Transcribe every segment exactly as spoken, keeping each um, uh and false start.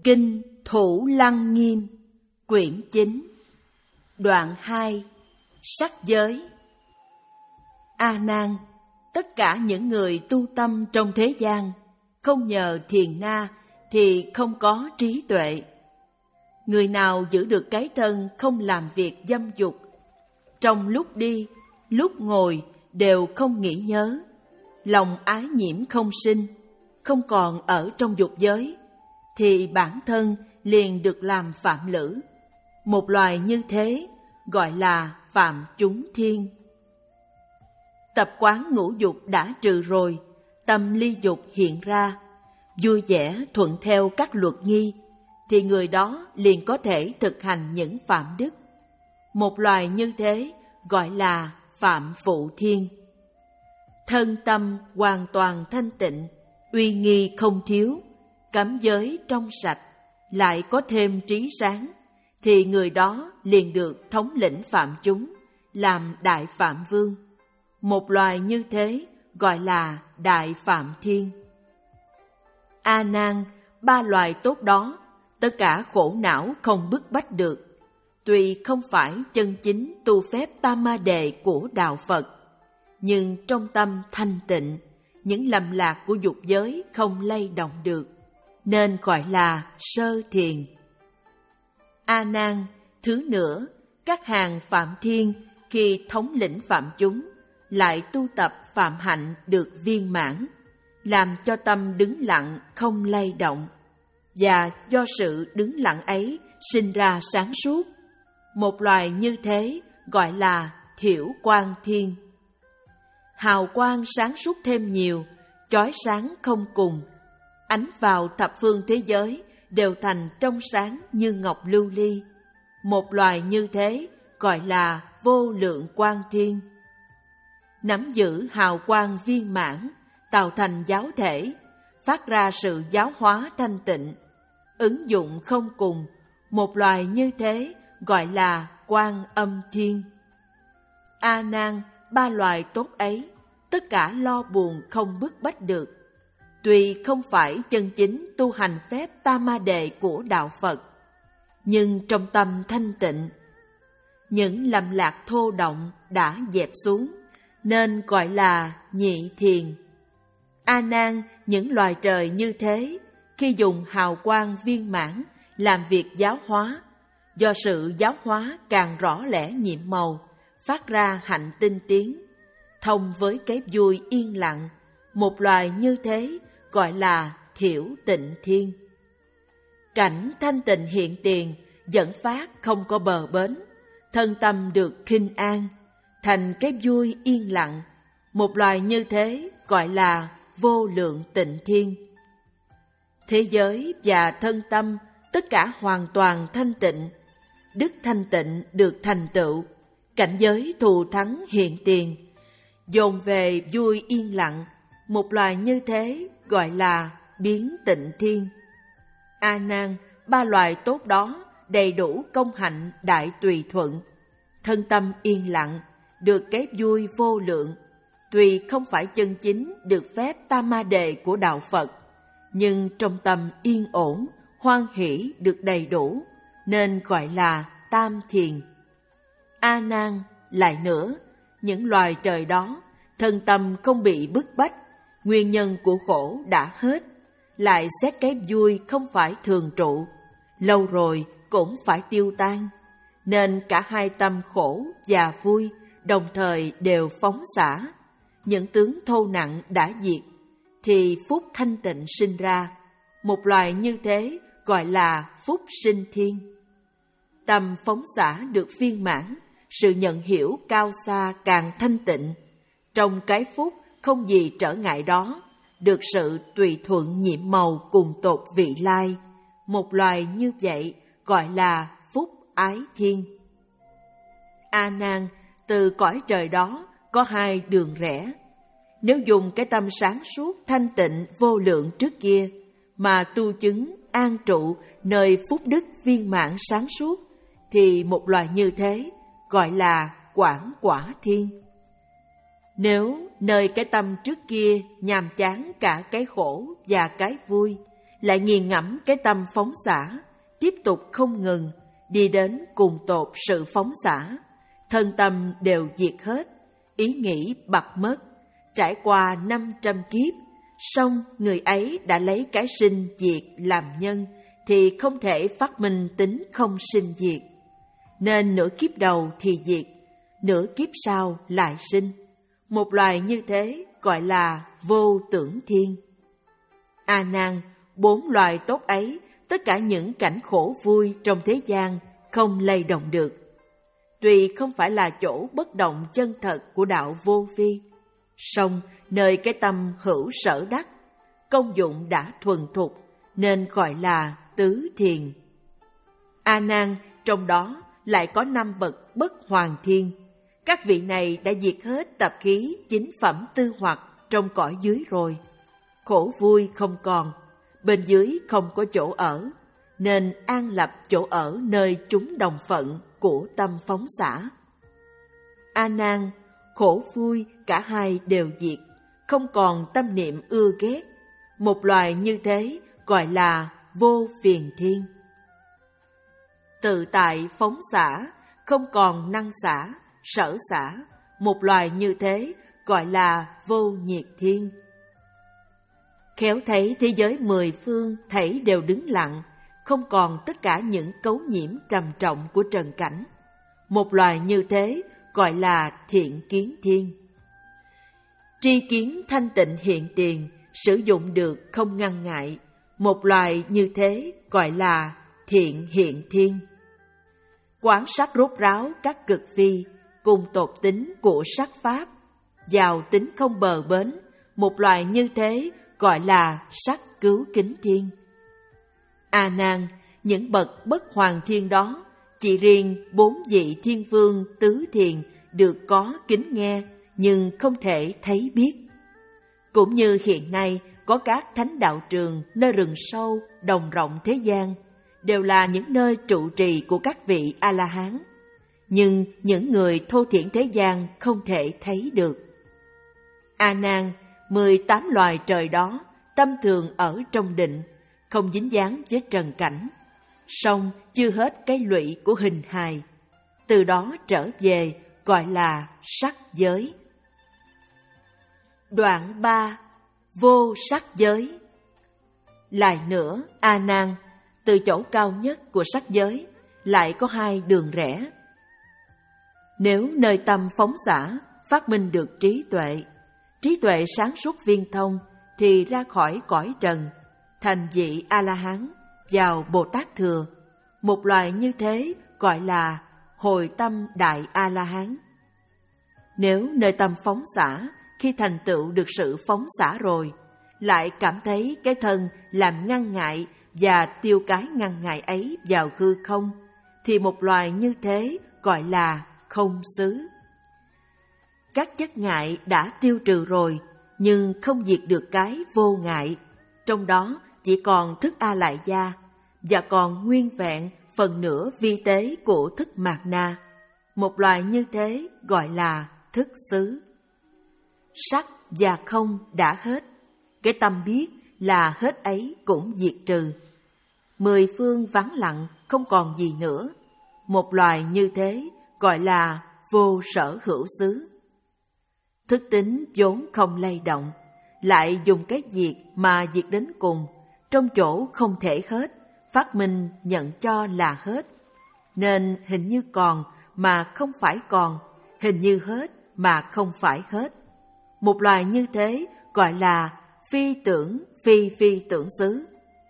Kinh Thủ Lăng Nghiêm, quyển chín, đoạn hai, sắc giới. A Nan, tất cả những người tu tâm trong thế gian, không nhờ thiền na thì không có trí tuệ. Người nào giữ được cái thân không làm việc dâm dục, trong lúc đi, lúc ngồi đều không nghĩ nhớ, lòng ái nhiễm không sinh, không còn ở trong dục giới, thì bản thân liền được làm phạm lữ. Một loài như thế gọi là phạm chúng thiên. Tập quán ngũ dục đã trừ rồi, tâm ly dục hiện ra, vui vẻ thuận theo các luật nghi, thì người đó liền có thể thực hành những phạm đức. Một loài như thế gọi là phạm phụ thiên. Thân tâm hoàn toàn thanh tịnh, uy nghi không thiếu, cấm giới trong sạch, lại có thêm trí sáng, thì người đó liền được thống lĩnh phạm chúng, làm đại phạm vương. Một loài như thế gọi là đại phạm thiên. A Nan, ba loài tốt đó, tất cả khổ não không bức bách được. Tuy không phải chân chính tu phép tam ma đề của đạo Phật, nhưng trong tâm thanh tịnh, những lầm lạc của dục giới không lay động được, nên gọi là sơ thiền. A Nan, thứ nữa, các hàng phạm thiên khi thống lĩnh phạm chúng, lại tu tập phạm hạnh được viên mãn, làm cho tâm đứng lặng không lay động, và do sự đứng lặng ấy sinh ra sáng suốt. Một loài như thế gọi là thiểu quang thiên. Hào quang sáng suốt thêm nhiều, chói sáng không cùng, ánh vào thập phương thế giới đều thành trong sáng như ngọc lưu ly. Một loài như thế gọi là vô lượng quang thiên. Nắm giữ hào quang viên mãn, tạo thành giáo thể, phát ra sự giáo hóa thanh tịnh, ứng dụng không cùng. Một loài như thế gọi là Quan Âm thiên. A Nan, ba loài tốt ấy, tất cả lo buồn không bức bách được. Tuy không phải chân chính tu hành phép tam ma đề của đạo Phật, nhưng trong tâm thanh tịnh, những lầm lạc thô động đã dẹp xuống, nên gọi là nhị thiền. A Nan, những loài trời như thế, khi dùng hào quang viên mãn làm việc giáo hóa, do sự giáo hóa càng rõ lẽ nhiệm màu, phát ra hạnh tinh tiến, thông với cái vui yên lặng. Một loài như thế gọi là thiểu tịnh thiên. Cảnh thanh tịnh hiện tiền, dẫn phát không có bờ bến, thân tâm được khinh an, thành cái vui yên lặng. Một loài như thế gọi là vô lượng tịnh thiên. Thế giới và thân tâm tất cả hoàn toàn thanh tịnh, đức thanh tịnh được thành tựu, cảnh giới thù thắng hiện tiền, dồn về vui yên lặng. Một loài như thế gọi là biến tịnh thiên. A Nan, ba loài tốt đó đầy đủ công hạnh đại tùy thuận, thân tâm yên lặng, được cái vui vô lượng. Tuy không phải chân chính được phép tam ma đề của đạo Phật, nhưng trong tâm yên ổn, hoan hỷ được đầy đủ, nên gọi là tam thiền. A Nan, lại nữa, những loài trời đó, thân tâm không bị bức bách, nguyên nhân của khổ đã hết, lại xét cái vui không phải thường trụ, lâu rồi cũng phải tiêu tan, nên cả hai tâm khổ và vui đồng thời đều phóng xả. Những tướng thô nặng đã diệt, thì phúc thanh tịnh sinh ra. Một loài như thế gọi là phúc sinh thiên. Tâm phóng xả được viên mãn, sự nhận hiểu cao xa càng thanh tịnh. Trong cái phúc không gì trở ngại đó, được sự tùy thuận nhiệm màu cùng tột vị lai. Một loài như vậy gọi là phúc ái thiên. A Nan, từ cõi trời đó có hai đường rẽ. Nếu dùng cái tâm sáng suốt thanh tịnh vô lượng trước kia mà tu chứng an trụ nơi phúc đức viên mãn sáng suốt, thì một loài như thế gọi là quảng quả thiên. Nếu nơi cái tâm trước kia nhàm chán cả cái khổ và cái vui, lại nghiền ngẫm cái tâm phóng xả, tiếp tục không ngừng, đi đến cùng tột sự phóng xả. Thân tâm đều diệt hết, ý nghĩ bặt mất, trải qua năm trăm kiếp, song người ấy đã lấy cái sinh diệt làm nhân, thì không thể phát minh tính không sinh diệt. Nên nửa kiếp đầu thì diệt, nửa kiếp sau lại sinh. Một loài như thế gọi là vô tưởng thiên. A Nan, bốn loài tốt ấy, tất cả những cảnh khổ vui trong thế gian không lay động được. Tuy không phải là chỗ bất động chân thật của đạo vô vi, song nơi cái tâm hữu sở đắc, công dụng đã thuần thục nên gọi là tứ thiền. A Nan, trong đó lại có năm bậc bất hoàng thiên. Các vị này đã diệt hết tập khí chính phẩm tư hoặc trong cõi dưới rồi. Khổ vui không còn, bên dưới không có chỗ ở, nên an lập chỗ ở nơi chúng đồng phận của tâm phóng xả. A Nan, khổ vui cả hai đều diệt, không còn tâm niệm ưa ghét. Một loài như thế gọi là vô phiền thiên. Tự tại phóng xả, không còn năng xả, sở xả. Một loài như thế gọi là vô nhiệt thiên. Khéo thấy thế giới mười phương thảy đều đứng lặng, không còn tất cả những cấu nhiễm trầm trọng của trần cảnh. Một loài như thế gọi là thiện kiến thiên. Tri kiến thanh tịnh hiện tiền, sử dụng được không ngăn ngại. Một loài như thế gọi là thiện hiện thiên. Quán sát rốt ráo các cực vi, cùng tột tính của sắc pháp, giàu tính không bờ bến. Một loài như thế gọi là sắc cứu kính thiên. A Nan, những bậc bất hoàng thiên đó, chỉ riêng bốn vị thiên vương tứ thiền được có kính nghe, nhưng không thể thấy biết. Cũng như hiện nay có các thánh đạo trường nơi rừng sâu, đồng rộng thế gian, đều là những nơi trụ trì của các vị A-la-hán, nhưng những người thô thiển thế gian không thể thấy được. A Nan, mười tám loài trời đó, tâm thường ở trong định, không dính dáng với trần cảnh, song chưa hết cái lụy của hình hài, từ đó trở về gọi là sắc giới. Đoạn ba. Vô sắc giới. Lại nữa, A Nan, từ chỗ cao nhất của sắc giới lại có hai đường rẽ. Nếu nơi tâm phóng xả phát minh được trí tuệ, trí tuệ sáng suốt viên thông, thì ra khỏi cõi trần, thành vị A-la-hán, vào Bồ Tát Thừa. Một loài như thế gọi là hồi tâm đại A-la-hán. Nếu nơi tâm phóng xả, khi thành tựu được sự phóng xả rồi, lại cảm thấy cái thân làm ngăn ngại và tiêu cái ngăn ngại ấy vào hư không, thì một loài như thế gọi là không xứ. Các chất ngại đã tiêu trừ rồi, nhưng không diệt được cái vô ngại. Trong đó chỉ còn thức A Lại Gia, và còn nguyên vẹn phần nửa vi tế của thức Mạt Na. Một loài như thế gọi là thức xứ. Sắc và không đã hết, cái tâm biết là hết ấy cũng diệt trừ. Mười phương vắng lặng, không còn gì nữa. Một loài như thế gọi là vô sở hữu xứ. Thức tính vốn không lay động, lại dùng cái diệt mà diệt đến cùng, trong chỗ không thể hết, phát minh nhận cho là hết. Nên hình như còn mà không phải còn, hình như hết mà không phải hết. Một loài như thế gọi là phi tưởng phi phi tưởng xứ.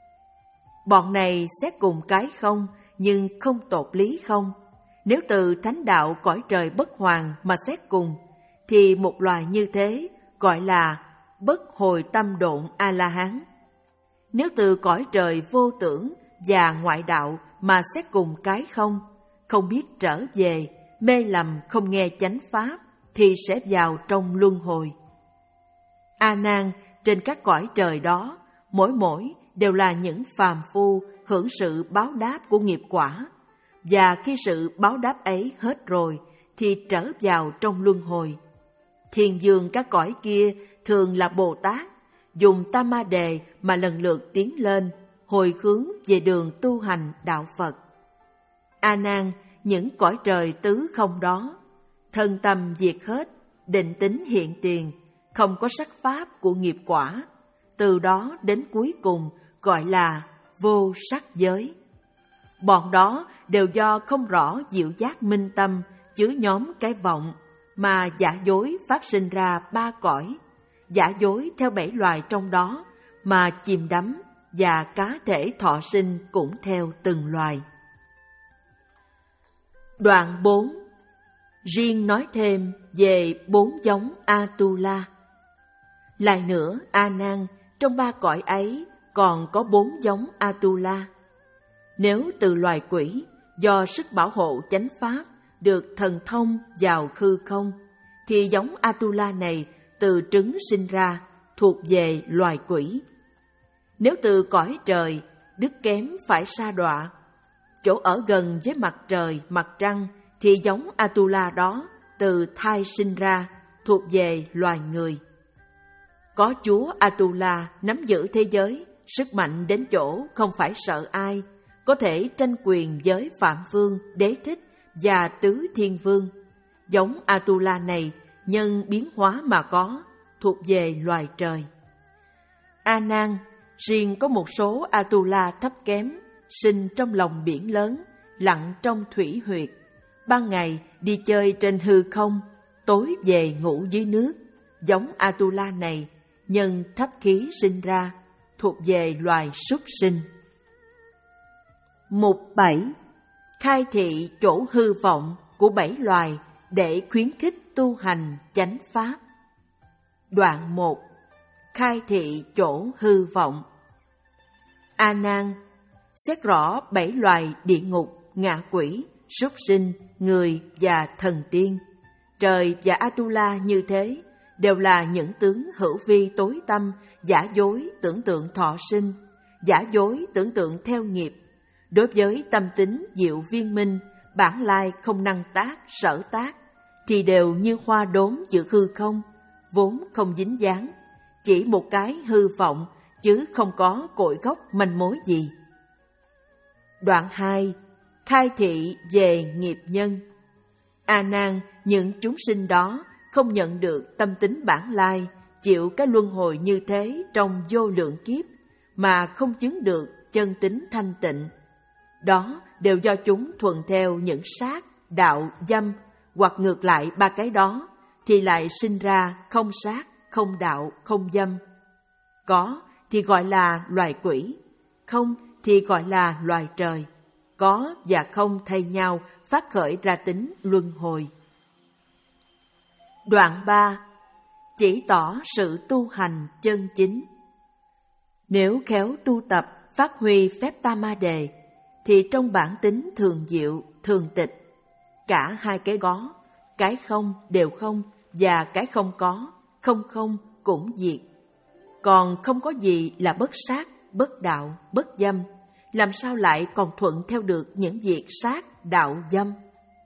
Bọn này xét cùng cái không, nhưng không tột lý không. Nếu từ thánh đạo cõi trời bất hoàng mà xét cùng, thì một loài như thế gọi là bất hồi tâm độn A-la-hán. Nếu từ cõi trời vô tưởng và ngoại đạo mà xét cùng cái không, không biết trở về, mê lầm không nghe chánh pháp, thì sẽ vào trong luân hồi. A Nan, trên các cõi trời đó, mỗi mỗi đều là những phàm phu hưởng sự báo đáp của nghiệp quả, và khi sự báo đáp ấy hết rồi thì trở vào trong luân hồi. Thiên dương các cõi kia thường là Bồ Tát, dùng Tam Ma Đề mà lần lượt tiến lên, hồi hướng về đường tu hành đạo Phật. A Nan, những cõi trời tứ không đó, thân tâm diệt hết, định tính hiện tiền, không có sắc pháp của nghiệp quả, từ đó đến cuối cùng gọi là vô sắc giới. Bọn đó đều do không rõ diệu giác minh tâm chứa nhóm cái vọng mà giả dối phát sinh ra ba cõi, giả dối theo bảy loài trong đó mà chìm đắm, và cá thể thọ sinh cũng theo từng loài. Đoạn bốn. Riêng nói thêm về bốn giống Atula. Lại nữa, A Nan, trong ba cõi ấy còn có bốn giống Atula. Nếu từ loài quỷ, do sức bảo hộ chánh pháp được thần thông vào hư không, thì giống Atula này từ trứng sinh ra, thuộc về loài quỷ. Nếu từ cõi trời, đức kém phải sa đọa, chỗ ở gần với mặt trời, mặt trăng, thì giống Atula đó từ thai sinh ra, thuộc về loài người. Có chúa Atula nắm giữ thế giới, sức mạnh đến chỗ không phải sợ ai, có thể tranh quyền với Phạm Vương, Đế Thích và Tứ Thiên Vương. Giống Atula này nhân biến hóa mà có, thuộc về loài trời. A Nan, riêng có một số Atula thấp kém, sinh trong lòng biển lớn, lặn trong thủy huyệt, ban ngày đi chơi trên hư không, tối về ngủ dưới nước. Giống Atula này nhân thấp khí sinh ra, thuộc về loài súc sinh. Mục bảy. Khai thị chỗ hư vọng của bảy loài để khuyến khích tu hành chánh pháp. Đoạn một. Khai thị chỗ hư vọng. A Nan, xét rõ bảy loài địa ngục, ngạ quỷ, súc sinh, người và thần tiên, trời và Atula như thế, đều là những tướng hữu vi tối tâm, giả dối tưởng tượng thọ sinh, giả dối tưởng tượng theo nghiệp. Đối với tâm tính diệu viên minh, bản lai không năng tác, sở tác, thì đều như hoa đốm giữa hư không, vốn không dính dáng, chỉ một cái hư vọng, chứ không có cội gốc manh mối gì. Đoạn hai. Khai thị về nghiệp nhân. A Nan, những chúng sinh đó không nhận được tâm tính bản lai, chịu cái luân hồi như thế trong vô lượng kiếp, mà không chứng được chân tính thanh tịnh. Đó đều do chúng thuận theo những sát, đạo, dâm, hoặc ngược lại ba cái đó, thì lại sinh ra không sát, không đạo, không dâm. Có thì gọi là loài quỷ, không thì gọi là loài trời. Có và không thay nhau phát khởi ra tính luân hồi. Đoạn ba. Chỉ tỏ sự tu hành chân chính. Nếu khéo tu tập phát huy phép tam ma đề, thì trong bản tính thường diệu, thường tịch, cả hai cái có, cái không đều không, và cái không có, không không cũng diệt. Còn không có gì là bất sát, bất đạo, bất dâm, làm sao lại còn thuận theo được những việc sát, đạo, dâm?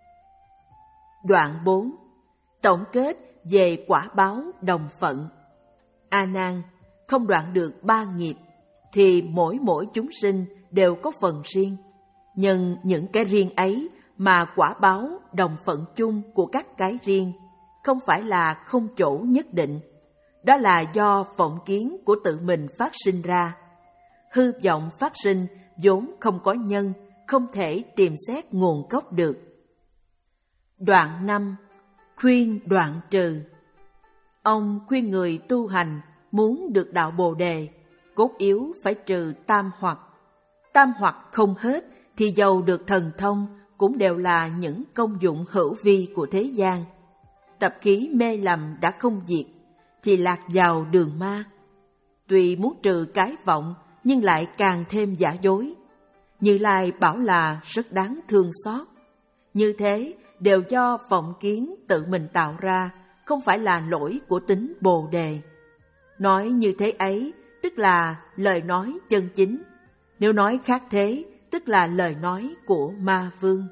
Đoạn bốn. Tổng kết về quả báo đồng phận. A Nan, không đoạn được ba nghiệp, thì mỗi mỗi chúng sinh đều có phần riêng. Nhưng những cái riêng ấy mà quả báo đồng phận chung của các cái riêng, không phải là không chỗ nhất định. Đó là do vọng kiến của tự mình phát sinh ra. Hư vọng phát sinh vốn không có nhân, không thể tìm xét nguồn gốc được. Đoạn năm. Khuyên đoạn trừ. Ông khuyên người tu hành muốn được đạo Bồ Đề, cốt yếu phải trừ tam hoặc. Tam hoặc không hết thì dầu được thần thông cũng đều là những công dụng hữu vi của thế gian. Tập khí mê lầm đã không diệt thì lạc vào đường ma. Tuy muốn trừ cái vọng nhưng lại càng thêm giả dối. Như Lai bảo là rất đáng thương xót. Như thế đều do vọng kiến tự mình tạo ra, không phải là lỗi của tính Bồ Đề. Nói như thế ấy tức là lời nói chân chính. Nếu nói khác thế tức là lời nói của ma vương.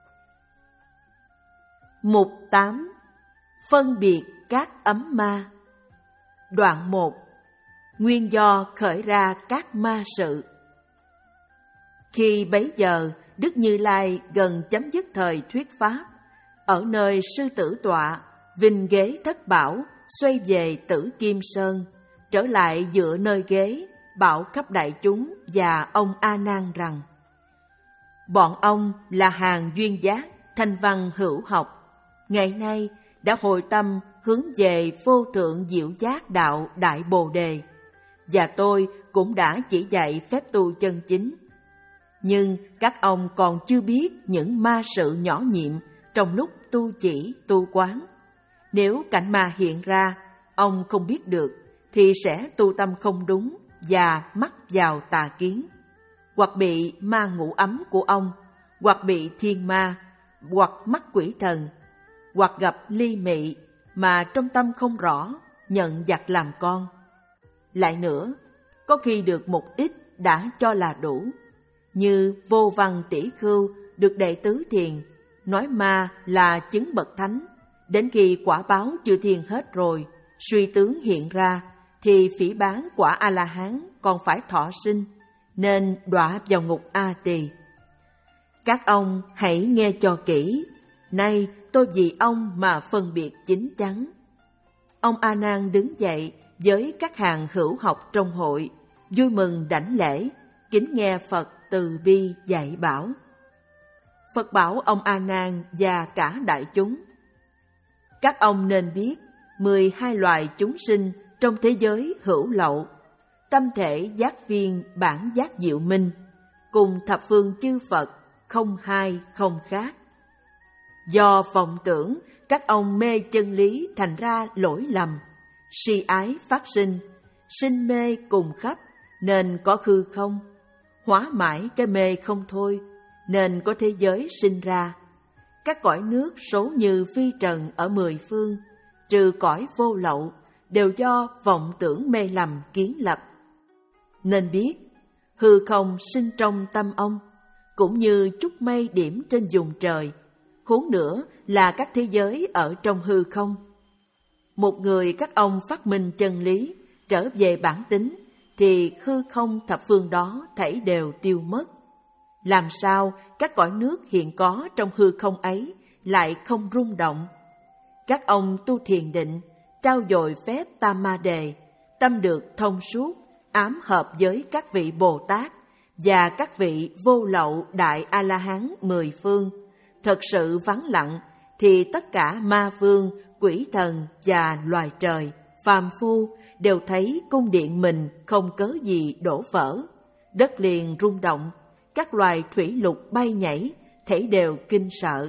Mục tám. Phân biệt các ấm ma. Đoạn một. Nguyên do khởi ra các ma sự. Khi bấy giờ, Đức Như Lai gần chấm dứt thời thuyết pháp, ở nơi sư tử tọa, vinh ghế thất bảo, xoay về Tử Kim Sơn, trở lại dựa nơi ghế, bảo khắp đại chúng và ông A Nan rằng: bọn ông là hàng duyên giác, thanh văn hữu học, ngày nay đã hồi tâm hướng về vô thượng diệu giác đạo Đại Bồ Đề, và tôi cũng đã chỉ dạy phép tu chân chính. Nhưng các ông còn chưa biết những ma sự nhỏ nhiệm trong lúc tu chỉ, tu quán. Nếu cảnh ma hiện ra, ông không biết được, thì sẽ tu tâm không đúng và mắc vào tà kiến, hoặc bị ma ngủ ấm của ông, hoặc bị thiên ma, hoặc mắc quỷ thần, hoặc gặp ly mị mà trong tâm không rõ, nhận giặc làm con. Lại nữa, có khi được một ít đã cho là đủ, như Vô Văn Tỷ Khưu được đệ tứ thiền, nói ma là chứng bậc thánh, đến khi quả báo chưa thiền hết rồi, suy tướng hiện ra, thì phỉ báng quả A-la-hán còn phải thọ sinh, nên đọa vào ngục A Tỳ. Các ông hãy nghe cho kỹ, nay tôi vì ông mà phân biệt chính chắn. Ông A Nan đứng dậy với các hàng hữu học trong hội, vui mừng đảnh lễ, kính nghe Phật từ bi dạy bảo. Phật bảo ông A Nan và cả đại chúng: các ông nên biết mười hai loài chúng sinh trong thế giới hữu lậu, tâm thể giác viên bản giác diệu minh, cùng thập phương chư Phật không hai không khác. Do vọng tưởng các ông mê chân lý thành ra lỗi lầm, si ái phát sinh, sinh mê cùng khắp nên có hư không, hóa mãi cái mê không thôi nên có thế giới sinh ra. Các cõi nước số như phi trần ở mười phương, trừ cõi vô lậu, đều do vọng tưởng mê lầm kiến lập. Nên biết, hư không sinh trong tâm ông, cũng như chút mây điểm trên vùng trời, huống nữa là các thế giới ở trong hư không. Một người các ông phát minh chân lý, trở về bản tính, thì hư không thập phương đó thảy đều tiêu mất. Làm sao các cõi nước hiện có trong hư không ấy lại không rung động? Các ông tu thiền định, trao dồi phép Tam Ma Đề, tâm được thông suốt, ám hợp với các vị Bồ Tát và các vị vô lậu đại A-la-hán mười phương, thật sự vắng lặng, thì tất cả ma vương, quỷ thần và loài trời, phàm phu đều thấy cung điện mình không cớ gì đổ vỡ, đất liền rung động, các loài thủy lục bay nhảy, thảy đều kinh sợ.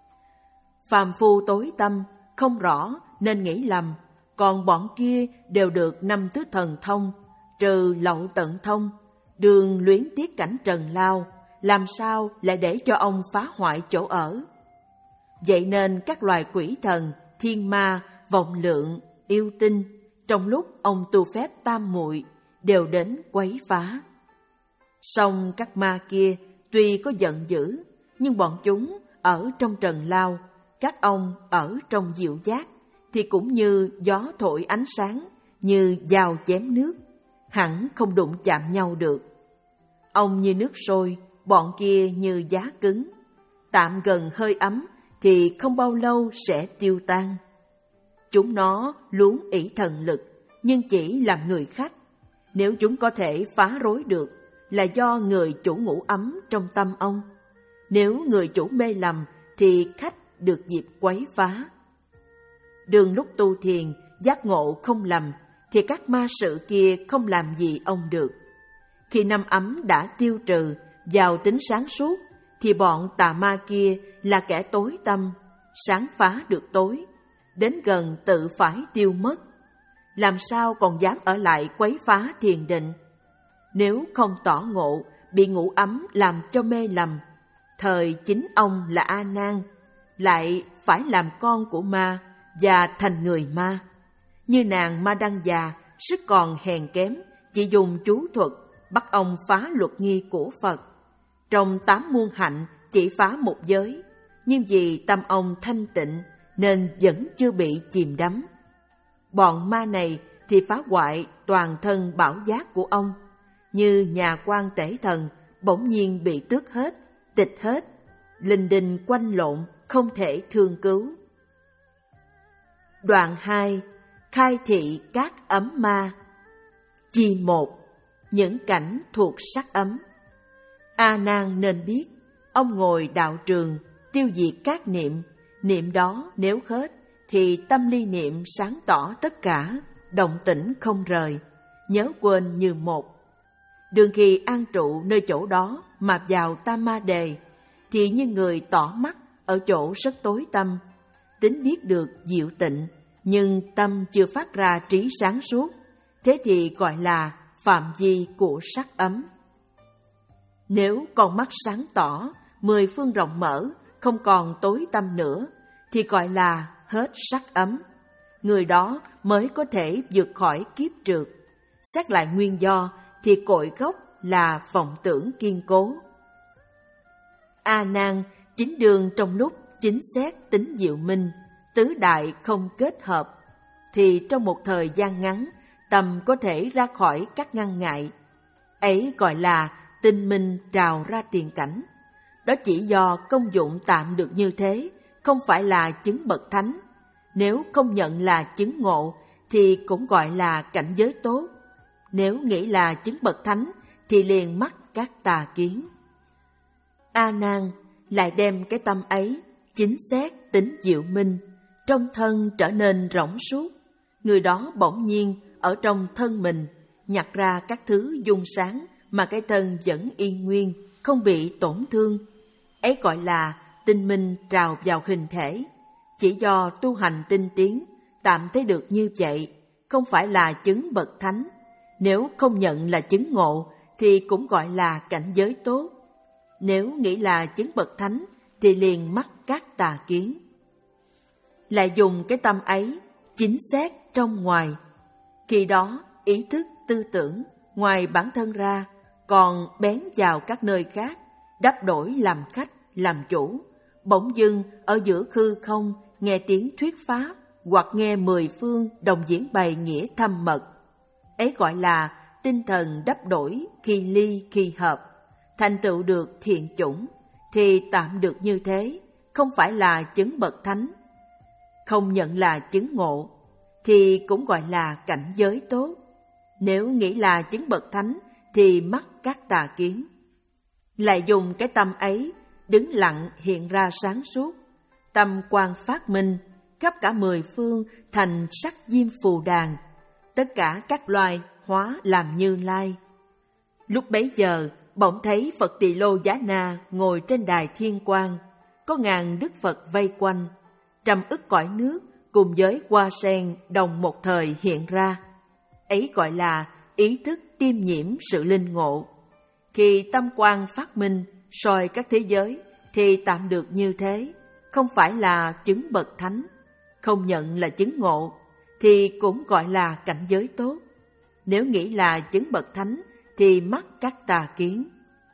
Phàm phu tối tâm, không rõ nên nghĩ lầm, còn bọn kia đều được năm tứ thần thông, trừ lậu tận thông, đường luyến tiếc cảnh trần lao, làm sao lại để cho ông phá hoại chỗ ở. Vậy nên các loài quỷ thần, thiên ma, vọng lượng, yêu tinh, trong lúc ông tu phép tam muội đều đến quấy phá. Song các ma kia tuy có giận dữ, nhưng bọn chúng ở trong trần lao, các ông ở trong diệu giác, thì cũng như gió thổi ánh sáng, như dao chém nước, hẳn không đụng chạm nhau được. Ông như nước sôi, bọn kia như giá cứng, tạm gần hơi ấm thì không bao lâu sẽ tiêu tan. Chúng nó luống ỷ thần lực, nhưng chỉ làm người khách. Nếu chúng có thể phá rối được, là do người chủ ngủ ấm trong tâm ông. Nếu người chủ mê lầm, thì khách được dịp quấy phá. Đường lúc tu thiền, giác ngộ không lầm, thì các ma sự kia không làm gì ông được. Khi năm ấm đã tiêu trừ, vào tính sáng suốt, thì bọn tà ma kia là kẻ tối tâm, sáng phá được tối, đến gần tự phải tiêu mất. Làm sao còn dám ở lại quấy phá thiền định? Nếu không tỏ ngộ, bị ngủ ấm làm cho mê lầm, thời chính ông là A Nan, lại phải làm con của ma và thành người ma. Như nàng Ma Đăng già, sức còn hèn kém, chỉ dùng chú thuật bắt ông phá luật nghi của Phật. Trong tám muôn hạnh chỉ phá một giới, nhưng vì tâm ông thanh tịnh nên vẫn chưa bị chìm đắm. Bọn ma này thì phá hoại toàn thân bảo giác của ông, như nhà quan tể thần bỗng nhiên bị tước hết, tịch hết, linh đinh quanh lộn, không thể thương cứu. Đoạn hai. Khai thị các ấm ma. Chi một. Những cảnh thuộc sắc ấm. A Nan nên biết, ông ngồi đạo trường, tiêu diệt các niệm, niệm đó nếu hết, thì tâm ly niệm sáng tỏ tất cả, động tĩnh không rời, nhớ quên như một. Đương khi an trụ nơi chỗ đó mà vào tam ma đề, thì như người tỏ mắt ở chỗ rất tối tăm, tính biết được diệu tịnh, nhưng tâm chưa phát ra trí sáng suốt, thế thì gọi là phạm vi của sắc ấm. Nếu con mắt sáng tỏ, mười phương rộng mở, không còn tối tăm nữa, thì gọi là hết sắc ấm. Người đó mới có thể vượt khỏi kiếp trượt. Xét lại nguyên do thì cội gốc là vọng tưởng kiên cố. A Nan chính đường trong lúc chính xét tính diệu minh, tứ đại không kết hợp, thì trong một thời gian ngắn, tâm có thể ra khỏi các ngăn ngại. Ấy gọi là tinh minh trào ra tiền cảnh. Đó chỉ do công dụng tạm được như thế, không phải là chứng bậc thánh. Nếu không nhận là chứng ngộ, thì cũng gọi là cảnh giới tốt. Nếu nghĩ là chứng bậc thánh, thì liền mắc các tà kiến. A Nan lại đem cái tâm ấy chính xét tính diệu minh, trong thân trở nên rỗng suốt. Người đó bỗng nhiên ở trong thân mình nhặt ra các thứ dung sáng mà cái thân vẫn yên nguyên, không bị tổn thương. Ấy gọi là tinh minh trào vào hình thể. Chỉ do tu hành tinh tiến, tạm thấy được như vậy, không phải là chứng bậc thánh. Nếu không nhận là chứng ngộ, thì cũng gọi là cảnh giới tốt. Nếu nghĩ là chứng bậc thánh, thì liền mắc các tà kiến. Lại dùng cái tâm ấy chính xét trong ngoài. Khi đó ý thức tư tưởng ngoài bản thân ra còn bén vào các nơi khác, đắp đổi làm khách, làm chủ. Bỗng dưng ở giữa hư không nghe tiếng thuyết pháp, hoặc nghe mười phương đồng diễn bày nghĩa thâm mật. Ấy gọi là tinh thần đắp đổi khi ly khi hợp, thành tựu được thiện chủng, thì tạm được như thế, không phải là chứng bậc thánh. Không nhận là chứng ngộ, thì cũng gọi là cảnh giới tốt. Nếu nghĩ là chứng bậc thánh, thì mắc các tà kiến. Lại dùng cái tâm ấy đứng lặng hiện ra sáng suốt, tâm quang phát minh, khắp cả mười phương thành sắc diêm phù đàn, tất cả các loài hóa làm Như Lai. Lúc bấy giờ bỗng thấy Phật Tỳ Lô Giá Na ngồi trên đài thiên quang, có ngàn đức Phật vây quanh, trăm ức cõi nước cùng với hoa sen đồng một thời hiện ra. Ấy gọi là ý thức tiêm nhiễm sự linh ngộ. Khi tâm quang phát minh soi các thế giới, thì tạm được như thế, không phải là chứng bậc thánh. Không nhận là chứng ngộ, thì cũng gọi là cảnh giới tốt. Nếu nghĩ là chứng bậc thánh, thì mắc các tà kiến.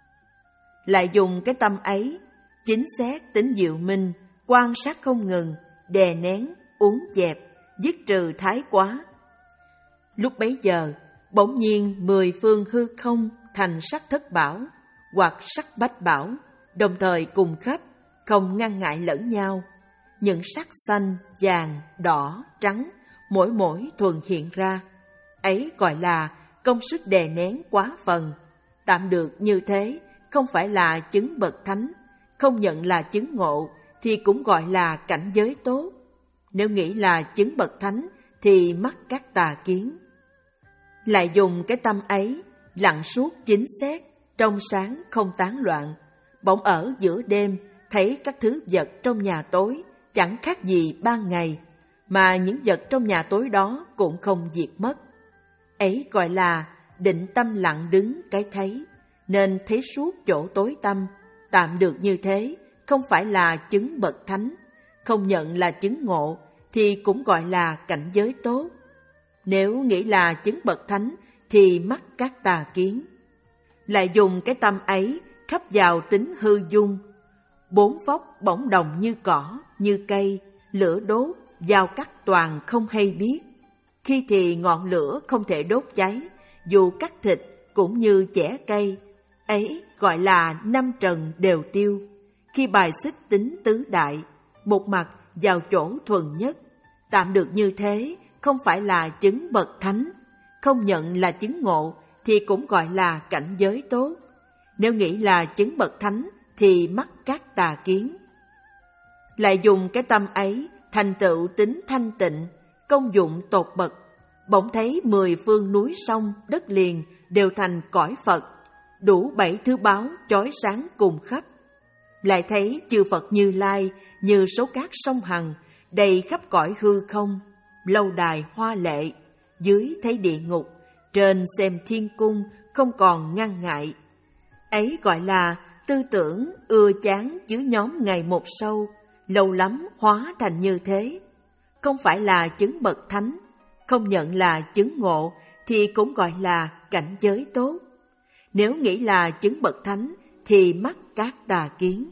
Lại dùng cái tâm ấy chính xét tính diệu minh, quan sát không ngừng, đè nén, uốn dẹp, dứt trừ thái quá. Lúc bấy giờ bỗng nhiên mười phương hư không thành sắc thất bảo hoặc sắc bách bảo, đồng thời cùng khắp, không ngăn ngại lẫn nhau. Những sắc xanh, vàng, đỏ, trắng, mỗi mỗi thuần hiện ra. Ấy gọi là công sức đè nén quá phần. Tạm được như thế, không phải là chứng bậc thánh. Không nhận là chứng ngộ, thì cũng gọi là cảnh giới tốt. Nếu nghĩ là chứng bậc thánh, thì mắc các tà kiến. Lại dùng cái tâm ấy lặng suốt chính xét, trong sáng không tán loạn. Bỗng ở giữa đêm thấy các thứ vật trong nhà tối chẳng khác gì ban ngày, mà những vật trong nhà tối đó cũng không diệt mất. Ấy gọi là định tâm lặng đứng cái thấy, nên thấy suốt chỗ tối tăm. Tạm được như thế, không phải là chứng bậc thánh. Không nhận là chứng ngộ, thì cũng gọi là cảnh giới tốt. Nếu nghĩ là chứng bậc thánh, thì mắc các tà kiến. Lại dùng cái tâm ấy khắp vào tính hư dung. Bốn vóc bỗng đồng như cỏ, như cây, lửa đốt, dao cắt toàn không hay biết. Khi thì ngọn lửa không thể đốt cháy, dù cắt thịt cũng như chẻ cây. Ấy gọi là năm trần đều tiêu, khi bài xích tính tứ đại, một mặt vào chỗ thuần nhất. Tạm được như thế, không phải là chứng bậc thánh, không nhận là chứng ngộ thì cũng gọi là cảnh giới tốt. Nếu nghĩ là chứng bậc thánh thì mắc các tà kiến. Lại dùng cái tâm ấy thành tựu tính thanh tịnh, công dụng tột bậc, bỗng thấy mười phương núi sông đất liền đều thành cõi Phật, đủ bảy thứ báo chói sáng cùng khắp. Lại thấy chư Phật Như Lai như số cát sông Hằng đầy khắp cõi hư không, lâu đài hoa lệ, dưới thấy địa ngục, trên xem thiên cung không còn ngăn ngại. Ấy gọi là tư tưởng ưa chán chứ nhóm ngày một sâu, lâu lắm hóa thành như thế. Không phải là chứng bậc thánh, không nhận là chứng ngộ thì cũng gọi là cảnh giới tốt. Nếu nghĩ là chứng bậc thánh thì mắc các tà kiến.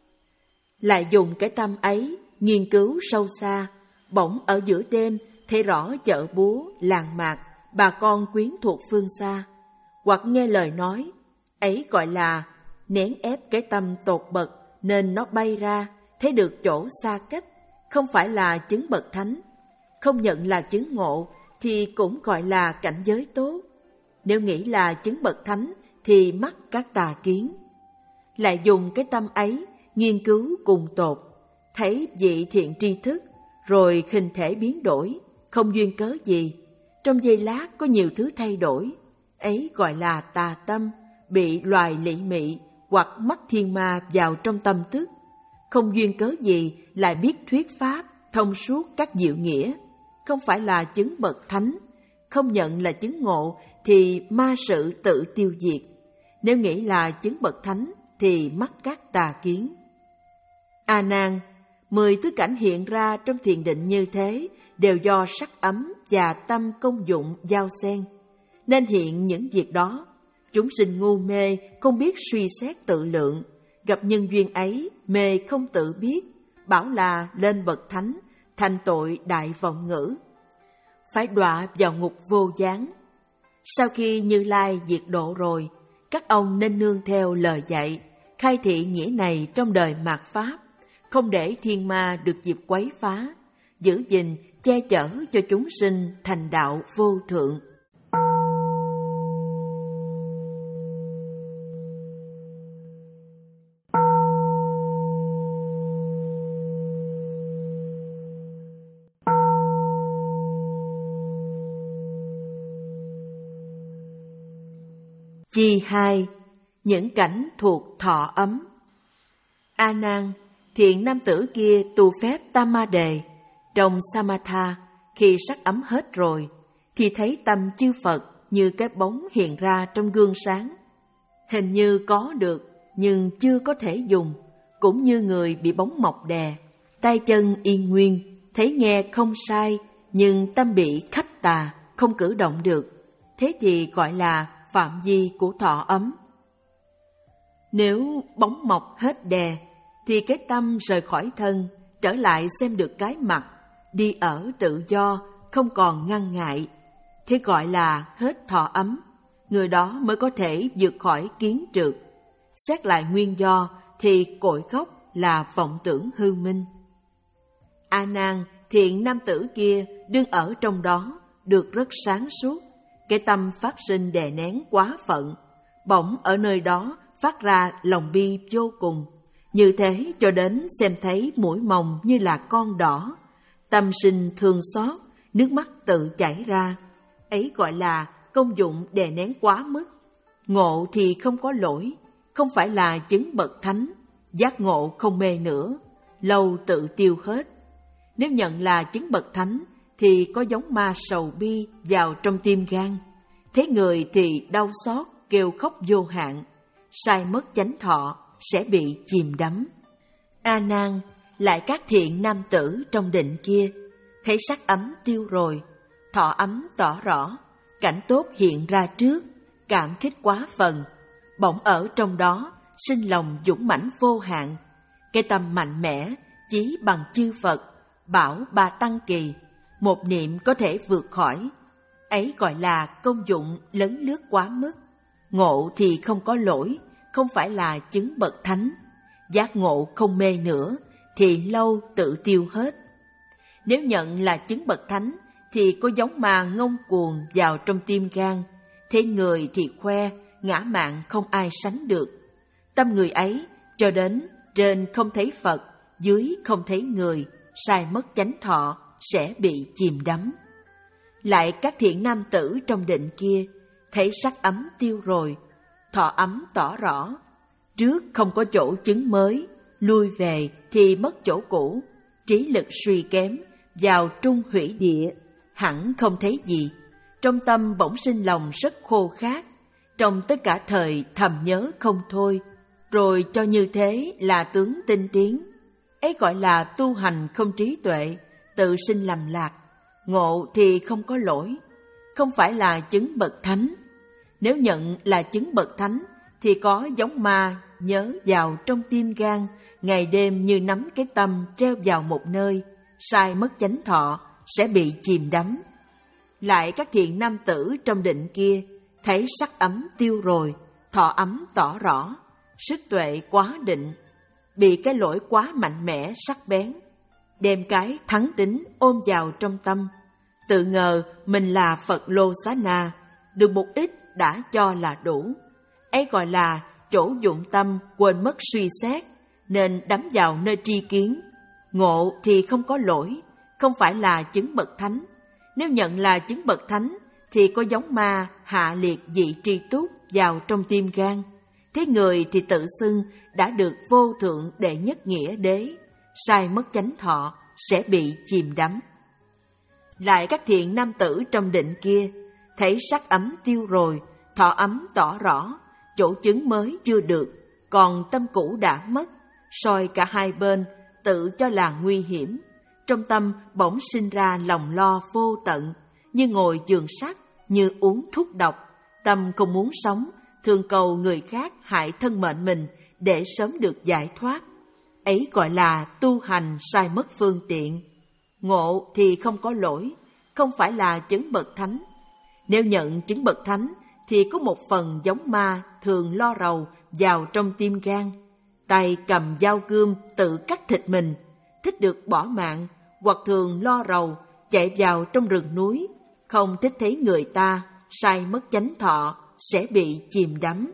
Lại dùng cái tâm ấy nghiên cứu sâu xa, bỗng ở giữa đêm thấy rõ chợ búa, làng mạc, bà con quyến thuộc phương xa, hoặc nghe lời nói. Ấy gọi là nén ép cái tâm tột bậc nên nó bay ra, thấy được chỗ xa cách, không phải là chứng bậc thánh. Không nhận là chứng ngộ thì cũng gọi là cảnh giới tốt. Nếu nghĩ là chứng bậc thánh thì mắc các tà kiến. Lại dùng cái tâm ấy nghiên cứu cùng tột, thấy vị thiện tri thức, rồi hình thể biến đổi, không duyên cớ gì. Trong giây lát có nhiều thứ thay đổi. Ấy gọi là tà tâm, bị loài lị mị hoặc mắc thiên ma vào trong tâm thức. Không duyên cớ gì lại biết thuyết pháp, thông suốt các diệu nghĩa. Không phải là chứng bậc thánh, không nhận là chứng ngộ thì ma sự tự tiêu diệt. Nếu nghĩ là chứng bậc thánh thì mắc các tà kiến. A Nan, mười thứ cảnh hiện ra trong thiền định như thế đều do sắc ấm và tâm công dụng giao xen, nên hiện những việc đó. Chúng sinh ngu mê không biết suy xét tự lượng, gặp nhân duyên ấy mê không tự biết, bảo là lên bậc thánh, thành tội đại vọng ngữ, phải đọa vào ngục vô gián. Sau khi Như Lai diệt độ rồi, các ông nên nương theo lời dạy, khai thị nghĩa này trong đời mạt pháp, không để thiên ma được dịp quấy phá, giữ gìn che chở cho chúng sinh thành đạo vô thượng. Chi hai, những cảnh thuộc thọ ấm. A Nan, thiện nam tử kia tu phép tam ma đề, trong samatha, khi sắc ấm hết rồi, thì thấy tâm chư Phật như cái bóng hiện ra trong gương sáng. Hình như có được, nhưng chưa có thể dùng, cũng như người bị bóng mọc đè, tay chân yên nguyên, thấy nghe không sai, nhưng tâm bị khách tà, không cử động được. Thế thì gọi là phạm vi của thọ ấm. Nếu bóng mọc hết đè, thì cái tâm rời khỏi thân, trở lại xem được cái mặt, đi ở tự do, không còn ngăn ngại. Thế gọi là hết thọ ấm, người đó mới có thể vượt khỏi kiến trượt. Xét lại nguyên do thì cội gốc là vọng tưởng hư minh. A Nan, thiện nam tử kia đương ở trong đó, được rất sáng suốt. Cái tâm phát sinh đè nén quá phận, bỗng ở nơi đó phát ra lòng bi vô cùng. Như thế cho đến xem thấy mũi mồng như là con đỏ, tâm sinh thương xót, nước mắt tự chảy ra. Ấy gọi là công dụng đè nén quá mức. Ngộ thì không có lỗi, không phải là chứng bậc thánh. Giác ngộ không mê nữa, lâu tự tiêu hết. Nếu nhận là chứng bậc thánh thì có giống ma sầu bi vào trong tim gan. Thế người thì đau xót, kêu khóc vô hạn, sai mất chánh thọ, sẽ bị chìm đắm. A Nan, lại các thiện nam tử trong định kia, thấy sắc ấm tiêu rồi, thọ ấm tỏ rõ, cảnh tốt hiện ra trước, cảm kích quá phần, bỗng ở trong đó sinh lòng dũng mãnh vô hạn. Cái tâm mạnh mẽ, chí bằng chư Phật, bảo ba tăng kỳ, một niệm có thể vượt khỏi. Ấy gọi là công dụng lấn lướt quá mức. Ngộ thì không có lỗi, không phải là chứng bậc thánh. Giác ngộ không mê nữa thì lâu tự tiêu hết. Nếu nhận là chứng bậc thánh thì có giống ma ngông cuồng vào trong tim gan. Thế người thì khoe, ngã mạn không ai sánh được. Tâm người ấy cho đến trên không thấy Phật, dưới không thấy người, sai mất chánh thọ, sẽ bị chìm đắm. Lại các thiện nam tử trong định kia, thấy sắc ấm tiêu rồi, thọ ấm tỏ rõ. Trước không có chỗ chứng mới, lui về thì mất chỗ cũ, trí lực suy kém, vào trung hủy địa, hẳn không thấy gì. Trong tâm bỗng sinh lòng rất khô khát, trong tất cả thời thầm nhớ không thôi, rồi cho như thế là tướng tinh tiến. Ấy gọi là tu hành không trí tuệ, tự sinh lầm lạc. Ngộ thì không có lỗi, không phải là chứng bậc thánh. Nếu nhận là chứng bậc thánh thì có giống ma nhớ vào trong tim gan, ngày đêm như nắm cái tâm treo vào một nơi, sai mất chánh thọ, sẽ bị chìm đắm. Lại các thiện nam tử trong định kia, thấy sắc ấm tiêu rồi, thọ ấm tỏ rõ, sức tuệ quá định, bị cái lỗi quá mạnh mẽ sắc bén, đem cái thắng tính ôm vào trong tâm, tự ngờ mình là Phật Lô Xá Na, được một ít đã cho là đủ. Ấy gọi là chỗ dụng tâm quên mất suy xét, nên đắm vào nơi tri kiến. Ngộ thì không có lỗi, không phải là chứng bậc thánh. Nếu nhận là chứng bậc thánh thì có giống ma hạ liệt dị tri túc vào trong tim gan. Thế người thì tự xưng đã được vô thượng đệ nhất nghĩa đế, sai mất chánh thọ, sẽ bị chìm đắm. Lại các thiện nam tử trong định kia, thấy sắc ấm tiêu rồi, thọ ấm tỏ rõ, chỗ chứng mới chưa được, còn tâm cũ đã mất, soi cả hai bên, tự cho là nguy hiểm. Trong tâm bỗng sinh ra lòng lo vô tận, như ngồi giường sắt, như uống thuốc độc. Tâm không muốn sống, thường cầu người khác hại thân mệnh mình để sớm được giải thoát. Ấy gọi là tu hành sai mất phương tiện. Ngộ thì không có lỗi, không phải là chứng bậc thánh. Nếu nhận chứng bậc thánh thì có một phần giống ma thường lo rầu vào trong tim gan, tay cầm dao gươm tự cắt thịt mình, thích được bỏ mạng, hoặc thường lo rầu chạy vào trong rừng núi, không thích thấy người ta, sai mất chánh thọ, sẽ bị chìm đắm.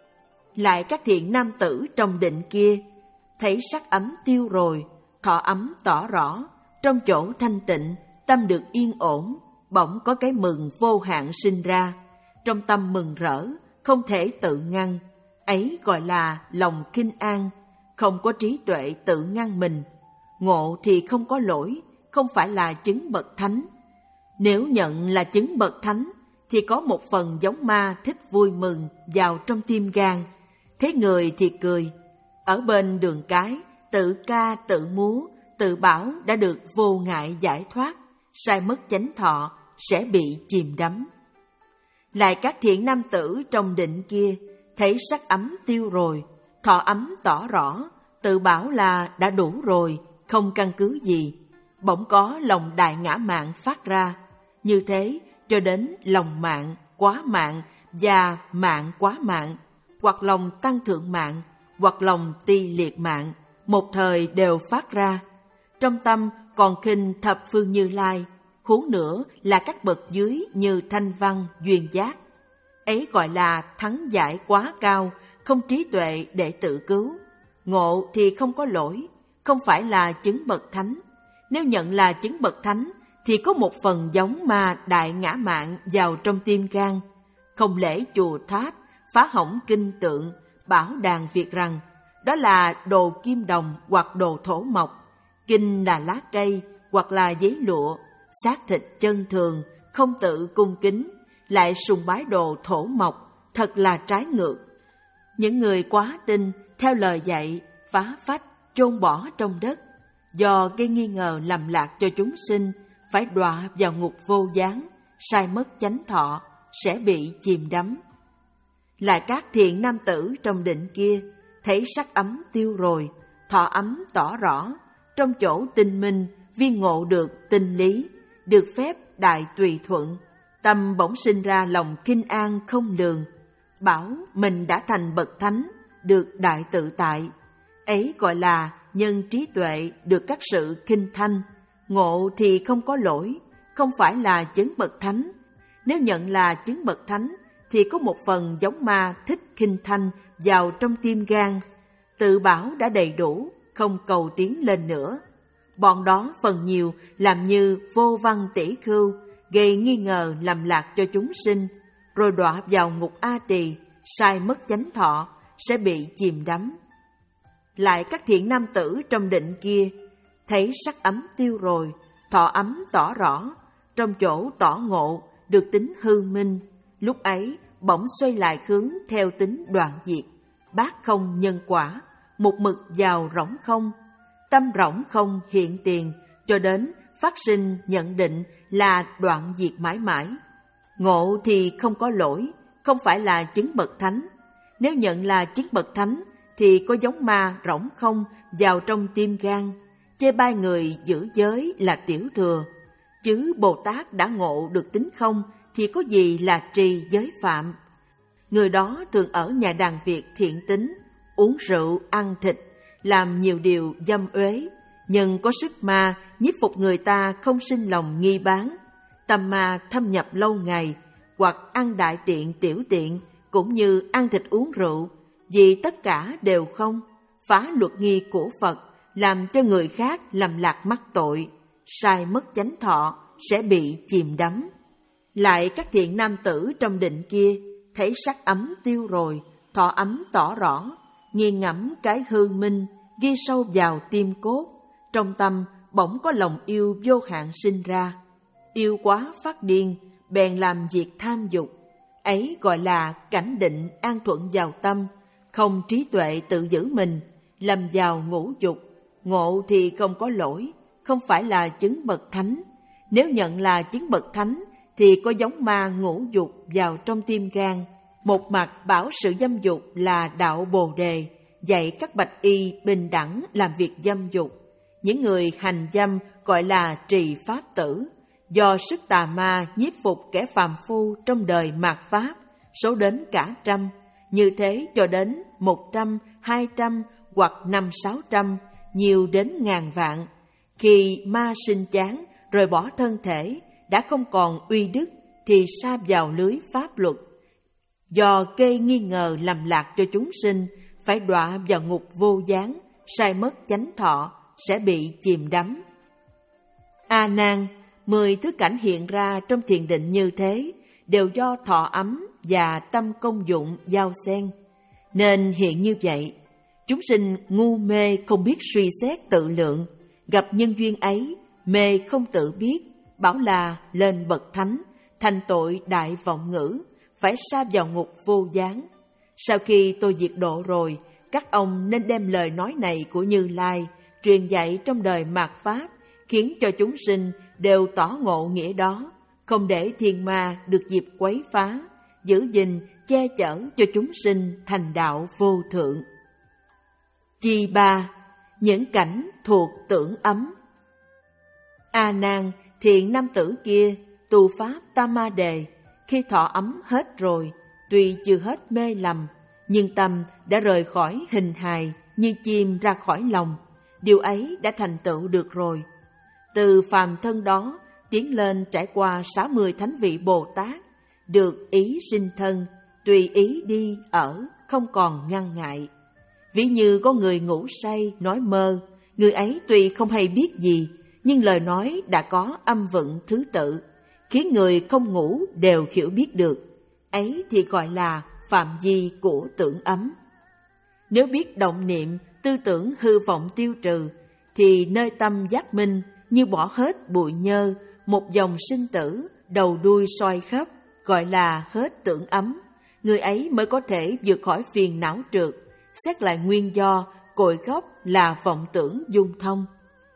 Lại các thiện nam tử trong định kia, thấy sắc ấm tiêu rồi, thọ ấm tỏ rõ, trong chỗ thanh tịnh, tâm được yên ổn, bỗng có cái mừng vô hạn sinh ra, trong tâm mừng rỡ, không thể tự ngăn. Ấy gọi là lòng kinh an, không có trí tuệ tự ngăn mình. Ngộ thì không có lỗi, không phải là chứng bậc thánh. Nếu nhận là chứng bậc thánh thì có một phần giống ma thích vui mừng vào trong tim gan. Thế người thì cười, ở bên đường cái, tự ca tự múa, tự bảo đã được vô ngại giải thoát, sai mất chánh thọ, sẽ bị chìm đắm. Lại các thiện nam tử trong định kia, thấy sắc ấm tiêu rồi, thọ ấm tỏ rõ, tự bảo là đã đủ rồi, không căn cứ gì. Bỗng có lòng đại ngã mạn phát ra, như thế cho đến lòng mạn, quá mạn và mạn quá mạn, hoặc lòng tăng thượng mạn, hoặc lòng ti liệt mạn, một thời đều phát ra. Trong tâm còn khinh thập phương Như Lai, huống nữa là các bậc dưới như Thanh Văn, Duyên Giác. Ấy gọi là thắng giải quá cao, không trí tuệ để tự cứu. Ngộ thì không có lỗi, không phải là chứng bậc thánh. Nếu nhận là chứng bậc thánh thì có một phần giống ma đại ngã mạn vào trong tim gan, không lễ chùa tháp, phá hỏng kinh tượng, bảo đàn việc rằng đó là đồ kim đồng hoặc đồ thổ mộc, kinh là lá cây hoặc là giấy lụa, xác thịt chân thường, không tự cung kính, lại sùng bái đồ thổ mộc, thật là trái ngược. Những người quá tin theo lời dạy, phá phách, chôn bỏ trong đất, do gây nghi ngờ lầm lạc cho chúng sinh, phải đọa vào ngục vô gián, sai mất chánh thọ, sẽ bị chìm đắm. Lại các thiện nam tử trong định kia, thấy sắc ấm tiêu rồi, thọ ấm tỏ rõ, trong chỗ tinh minh, viên ngộ được tinh lý, được phép đại tùy thuận, tâm bỗng sinh ra lòng kinh an không lường, bảo mình đã thành bậc thánh, được đại tự tại. Ấy gọi là nhân trí tuệ được các sự khinh thanh. Ngộ thì không có lỗi, không phải là chứng bậc thánh. Nếu nhận là chứng bậc thánh thì có một phần giống ma thích khinh thanh vào trong tim gan. Tự bảo đã đầy đủ, không cầu tiến lên nữa. Bọn đó phần nhiều làm như vô văn tỷ khưu, gây nghi ngờ lầm lạc cho chúng sinh, rồi đọa vào ngục A Tỳ, sai mất chánh thọ, sẽ bị chìm đắm. Lại các thiện nam tử trong định kia, thấy sắc ấm tiêu rồi, thọ ấm tỏ rõ, trong chỗ tỏ ngộ, được tính hư minh, lúc ấy bỗng xoay lại hướng theo tính đoạn diệt, bát không nhân quả, một mực vào rỗng không, tâm rỗng không hiện tiền, cho đến phát sinh nhận định là đoạn diệt mãi mãi. Ngộ thì không có lỗi, không phải là chứng bậc thánh. Nếu nhận là chứng bậc thánh thì có giống ma rỗng không vào trong tim gan, chê bai người giữ giới là tiểu thừa. Chứ Bồ Tát đã ngộ được tính không thì có gì là trì giới phạm. Người đó thường ở nhà đàn Việt thiện tính, uống rượu, ăn thịt, làm nhiều điều dâm uế, nhưng có sức ma nhiếp phục người ta không sinh lòng nghi bán. Tâm ma thâm nhập lâu ngày, hoặc ăn đại tiện tiểu tiện, cũng như ăn thịt uống rượu, vì tất cả đều không, phá luật nghi của Phật, làm cho người khác lầm lạc mắc tội, sai mất chánh thọ, sẽ bị chìm đắm. Lại các thiện nam tử trong định kia, thấy sắc ấm tiêu rồi, thọ ấm tỏ rõ, nghiền ngẫm cái hư minh, ghi sâu vào tim cốt, trong tâm bỗng có lòng yêu vô hạn sinh ra. Yêu quá phát điên, bèn làm việc tham dục. Ấy gọi là cảnh định an thuận vào tâm, không trí tuệ tự giữ mình, lầm vào ngũ dục. Ngộ thì không có lỗi, không phải là chứng bậc thánh. Nếu nhận là chứng bậc thánh thì có giống ma ngũ dục vào trong tim gan. Một mặt bảo sự dâm dục là đạo Bồ Đề, dạy các bạch y bình đẳng làm việc dâm dục. Những người hành dâm gọi là trì pháp tử, do sức tà ma nhiếp phục kẻ phàm phu trong đời mạt pháp, số đến cả trăm, như thế cho đến một trăm, hai trăm hoặc năm sáu trăm, nhiều đến ngàn vạn. Khi ma sinh chán rồi bỏ thân thể, đã không còn uy đức thì sa vào lưới pháp luật. Do gây nghi ngờ lầm lạc cho chúng sinh, phải đọa vào ngục vô gián, sai mất chánh thọ, sẽ bị chìm đắm. A Nan, mười thứ cảnh hiện ra trong thiền định như thế đều do thọ ấm và tâm công dụng giao xen, nên hiện như vậy. Chúng sinh ngu mê không biết suy xét tự lượng, gặp nhân duyên ấy, mê không tự biết, bảo là lên bậc thánh, thành tội đại vọng ngữ, phải sa vào ngục vô gián. Sau khi tôi diệt độ rồi, các ông nên đem lời nói này của Như Lai truyền dạy trong đời mạt pháp, khiến cho chúng sinh đều tỏ ngộ nghĩa đó, không để thiên ma được dịp quấy phá, giữ gìn che chở cho chúng sinh thành đạo vô thượng. Chi ba, những cảnh thuộc tưởng ấm. A Nan, thiện nam tử kia tu pháp Tam Ma Đề, khi thọ ấm hết rồi, tuy chưa hết mê lầm, nhưng tâm đã rời khỏi hình hài như chim ra khỏi lòng. Điều ấy đã thành tựu được rồi. Từ phàm thân đó tiến lên trải qua sáu mươi thánh vị Bồ Tát, được ý sinh thân, tùy ý đi ở, không còn ngăn ngại. Ví như có người ngủ say nói mơ, người ấy tuy không hay biết gì, nhưng lời nói đã có âm vựng thứ tự, khiến người không ngủ đều hiểu biết được. Ấy thì gọi là phạm vi của tưởng ấm. Nếu biết động niệm, tư tưởng hư vọng tiêu trừ, thì nơi tâm giác minh như bỏ hết bụi nhơ, một dòng sinh tử, đầu đuôi soi khắp, gọi là hết tưởng ấm. Người ấy mới có thể vượt khỏi phiền não trượt, xét lại nguyên do, cội gốc là vọng tưởng dung thông.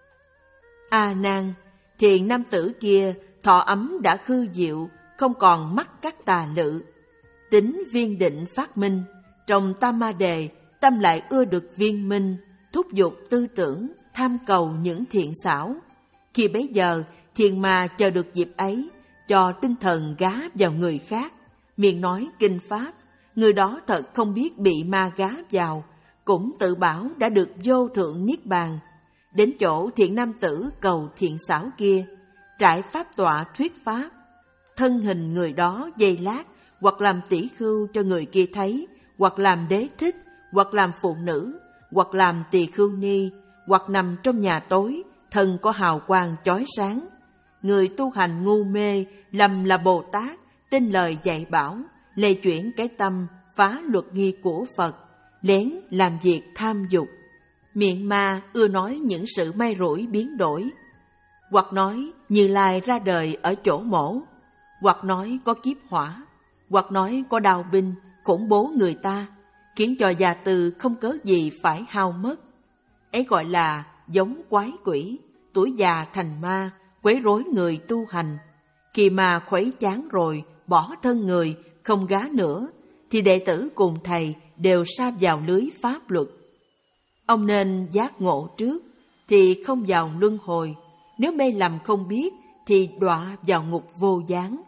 A Nan, thiện nam tử kia thọ ấm đã hư diệu, không còn mắc các tà lự. Tính viên định phát minh, trong Tam Ma Đề, tâm lại ưa được viên minh, thúc giục tư tưởng, tham cầu những thiện xảo. Khi bấy giờ, thiền ma chờ được dịp ấy, cho tinh thần gá vào người khác, miệng nói kinh pháp, người đó thật không biết bị ma gá vào, cũng tự bảo đã được vô thượng niết bàn. Đến chỗ thiện nam tử cầu thiện xảo kia, trải pháp tọa thuyết pháp. Thân hình người đó giây lát, hoặc làm tỷ khưu cho người kia thấy, hoặc làm đế thích, hoặc làm phụ nữ, hoặc làm tỳ khưu ni, hoặc nằm trong nhà tối, thân có hào quang chói sáng. Người tu hành ngu mê, lầm là Bồ Tát, tin lời dạy bảo, lệ chuyển cái tâm, phá luật nghi của Phật, lén làm việc tham dục. Miệng ma ưa nói những sự may rủi biến đổi, hoặc nói Như Lai ra đời ở chỗ mổ, hoặc nói có kiếp hỏa, hoặc nói có đao binh khủng bố người ta, khiến cho già từ không cớ gì phải hao mất. Ấy gọi là giống quái quỷ, tuổi già thành ma, quấy rối người tu hành. Khi mà khuấy chán rồi, bỏ thân người, không gá nữa, thì đệ tử cùng thầy đều sa vào lưới pháp luật. Ông nên giác ngộ trước, thì không vào luân hồi. Nếu mê lầm không biết, thì đọa vào ngục vô gián.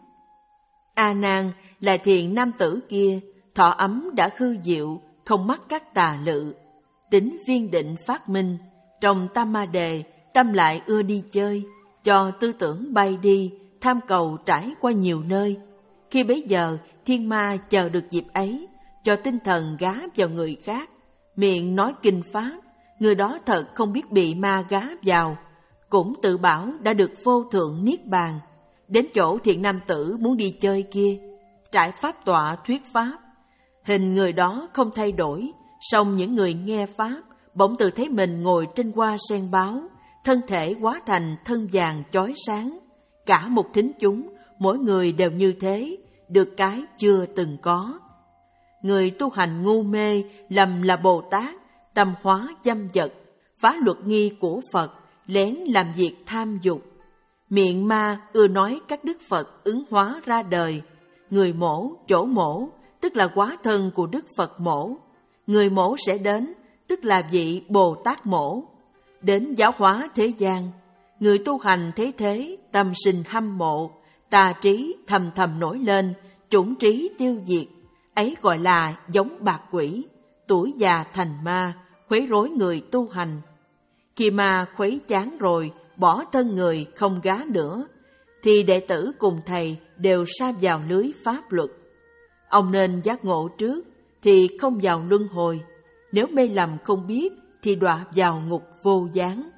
A Nan là thiện nam tử kia, thọ ấm đã khư diệu, không mắc các tà lự, tính viên định phát minh. Trong tam ma đề, tâm lại ưa đi chơi, cho tư tưởng bay đi, tham cầu trải qua nhiều nơi. Khi bấy giờ, thiên ma chờ được dịp ấy, cho tinh thần gá vào người khác, miệng nói kinh pháp. Người đó thật không biết bị ma gá vào, cũng tự bảo đã được vô thượng niết bàn. Đến chỗ thiện nam tử muốn đi chơi kia, trải pháp tọa thuyết pháp. Hình người đó không thay đổi, song những người nghe pháp bỗng tự thấy mình ngồi trên hoa sen báo, thân thể hóa thành thân vàng chói sáng. Cả một thính chúng, mỗi người đều như thế, được cái chưa từng có. Người tu hành ngu mê, lầm là Bồ Tát, tâm hóa dâm dật, phá luật nghi của Phật, lén làm việc tham dục. Miệng ma ưa nói các đức Phật ứng hóa ra đời. Người mổ, chỗ mổ, tức là hóa thân của Đức Phật mổ. Người mổ sẽ đến, tức là vị Bồ Tát mổ, đến giáo hóa thế gian. Người tu hành thấy thế, tâm sinh hâm mộ, tà trí thầm thầm nổi lên, chủng trí tiêu diệt. Ấy gọi là giống bạc quỷ, tuổi già thành ma, khuấy rối người tu hành. Khi ma khuấy chán rồi, bỏ thân người không gá nữa, thì đệ tử cùng thầy đều sa vào lưới pháp luật. Ông nên giác ngộ trước, thì không vào luân hồi. Nếu mê lầm không biết, thì đọa vào ngục vô gián.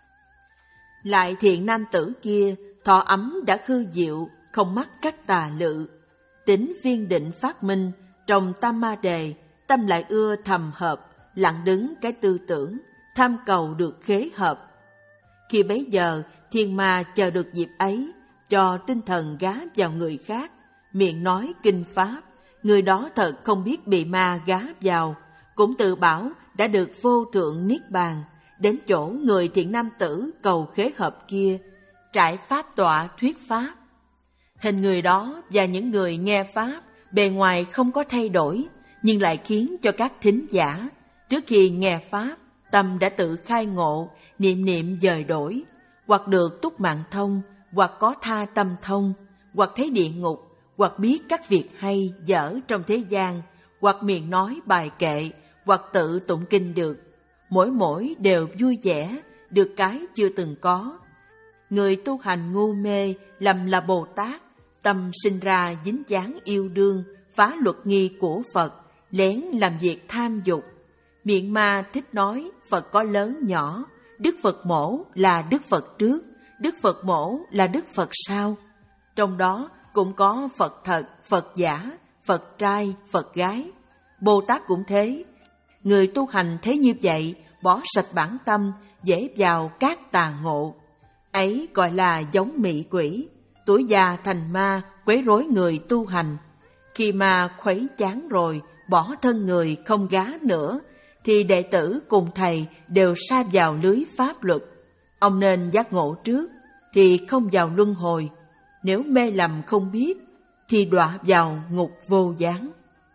Lại thiện nam tử kia, thọ ấm đã khư diệu, không mắc các tà lự, tính viên định phát minh. Trong tam ma đề, tâm lại ưa thầm hợp, lặng đứng cái tư tưởng, tham cầu được khế hợp. Khi bấy giờ, thiên ma chờ được dịp ấy, cho tinh thần gá vào người khác, miệng nói kinh pháp. Người đó thật không biết bị ma gá vào, cũng tự bảo đã được vô thượng niết bàn. Đến chỗ người thiện nam tử cầu khế hợp kia, trải pháp tọa thuyết pháp. Hình người đó và những người nghe pháp bề ngoài không có thay đổi, nhưng lại khiến cho các thính giả trước khi nghe pháp, tâm đã tự khai ngộ, niệm niệm dời đổi, hoặc được túc mạng thông, hoặc có tha tâm thông, hoặc thấy địa ngục, hoặc biết các việc hay dở trong thế gian, hoặc miệng nói bài kệ, hoặc tự tụng kinh được. Mỗi mỗi đều vui vẻ, được cái chưa từng có. Người tu hành ngu mê, lầm là Bồ Tát, tâm sinh ra dính dáng yêu đương, phá luật nghi của Phật, lén làm việc tham dục. Miệng ma thích nói Phật có lớn nhỏ, Đức Phật mổ là Đức Phật trước, Đức Phật mổ là Đức Phật sau. Trong đó cũng có Phật thật, Phật giả, Phật trai, Phật gái. Bồ Tát cũng thế. Người tu hành thấy như vậy, bỏ sạch bản tâm, dễ vào các tà ngộ. Ấy gọi là giống mị quỷ, tuổi già thành ma, quấy rối người tu hành. Khi ma khuấy chán rồi, bỏ thân người không gá nữa, thì đệ tử cùng thầy đều sa vào lưới pháp luật. Ông nên giác ngộ trước, thì không vào luân hồi. Nếu mê lầm không biết, thì đọa vào ngục vô gián.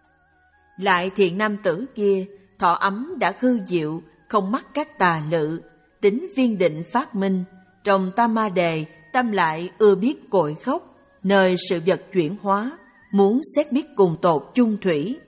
Lại thiện nam tử kia, thọ ấm đã khư diệu, không mắc các tà lự, tính viên định phát minh. Trong tam ma đề, tâm lại ưa biết cội khóc, nơi sự vật chuyển hóa, muốn xét biết cùng tột chung thủy.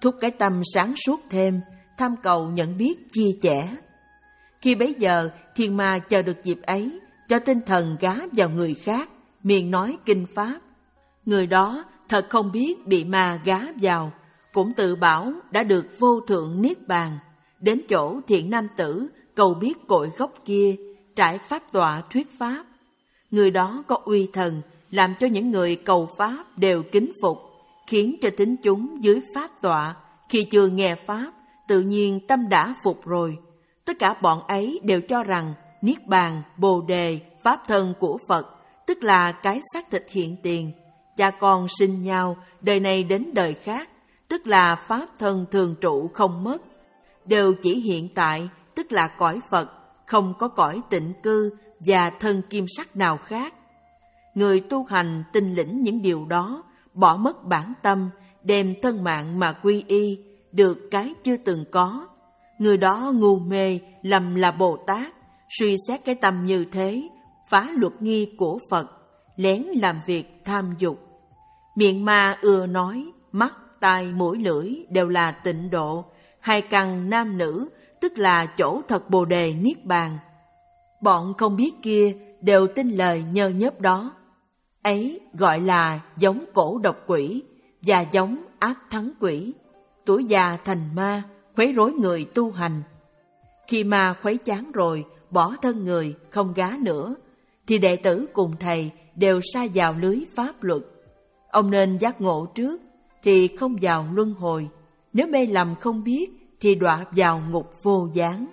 thúc cái tâm sáng suốt thêm, tham cầu nhận biết chia sẻ. Khi bấy giờ, thiên ma chờ được dịp ấy, cho tinh thần gá vào người khác, miệng nói kinh pháp. Người đó thật không biết bị ma gá vào, cũng tự bảo đã được vô thượng niết bàn. Đến chỗ thiện nam tử cầu biết cội gốc kia, trải pháp tọa thuyết pháp. Người đó có uy thần, làm cho những người cầu pháp đều kính phục, khiến cho tín chúng dưới pháp tọa khi chưa nghe pháp tự nhiên tâm đã phục rồi. Tất cả bọn ấy đều cho rằng niết bàn, bồ đề, pháp thân của Phật, tức là cái xác thịt hiện tiền, cha con sinh nhau đời này đến đời khác, tức là pháp thân thường trụ không mất, đều chỉ hiện tại, tức là cõi Phật, không có cõi tịnh cư và thân kim sắc nào khác. Người tu hành tinh lĩnh những điều đó, bỏ mất bản tâm, đem thân mạng mà quy y, được cái chưa từng có. Người đó ngu mê, lầm là Bồ Tát, suy xét cái tâm như thế, phá luật nghi của Phật, lén làm việc tham dục. Miệng ma ưa nói, mắt, tai, mũi, lưỡi đều là tịnh độ, hai căn nam nữ, tức là chỗ thật Bồ đề niết bàn. Bọn không biết kia đều tin lời nhơ nhớp đó. Ấy gọi là giống cổ độc quỷ và giống ác thắng quỷ. Tuổi già thành ma, khuấy rối người tu hành. Khi ma khuấy chán rồi, bỏ thân người, không gá nữa, thì đệ tử cùng thầy đều sa vào lưới pháp luật. Ông nên giác ngộ trước, thì không vào luân hồi. Nếu mê lầm không biết, thì đọa vào ngục vô gián.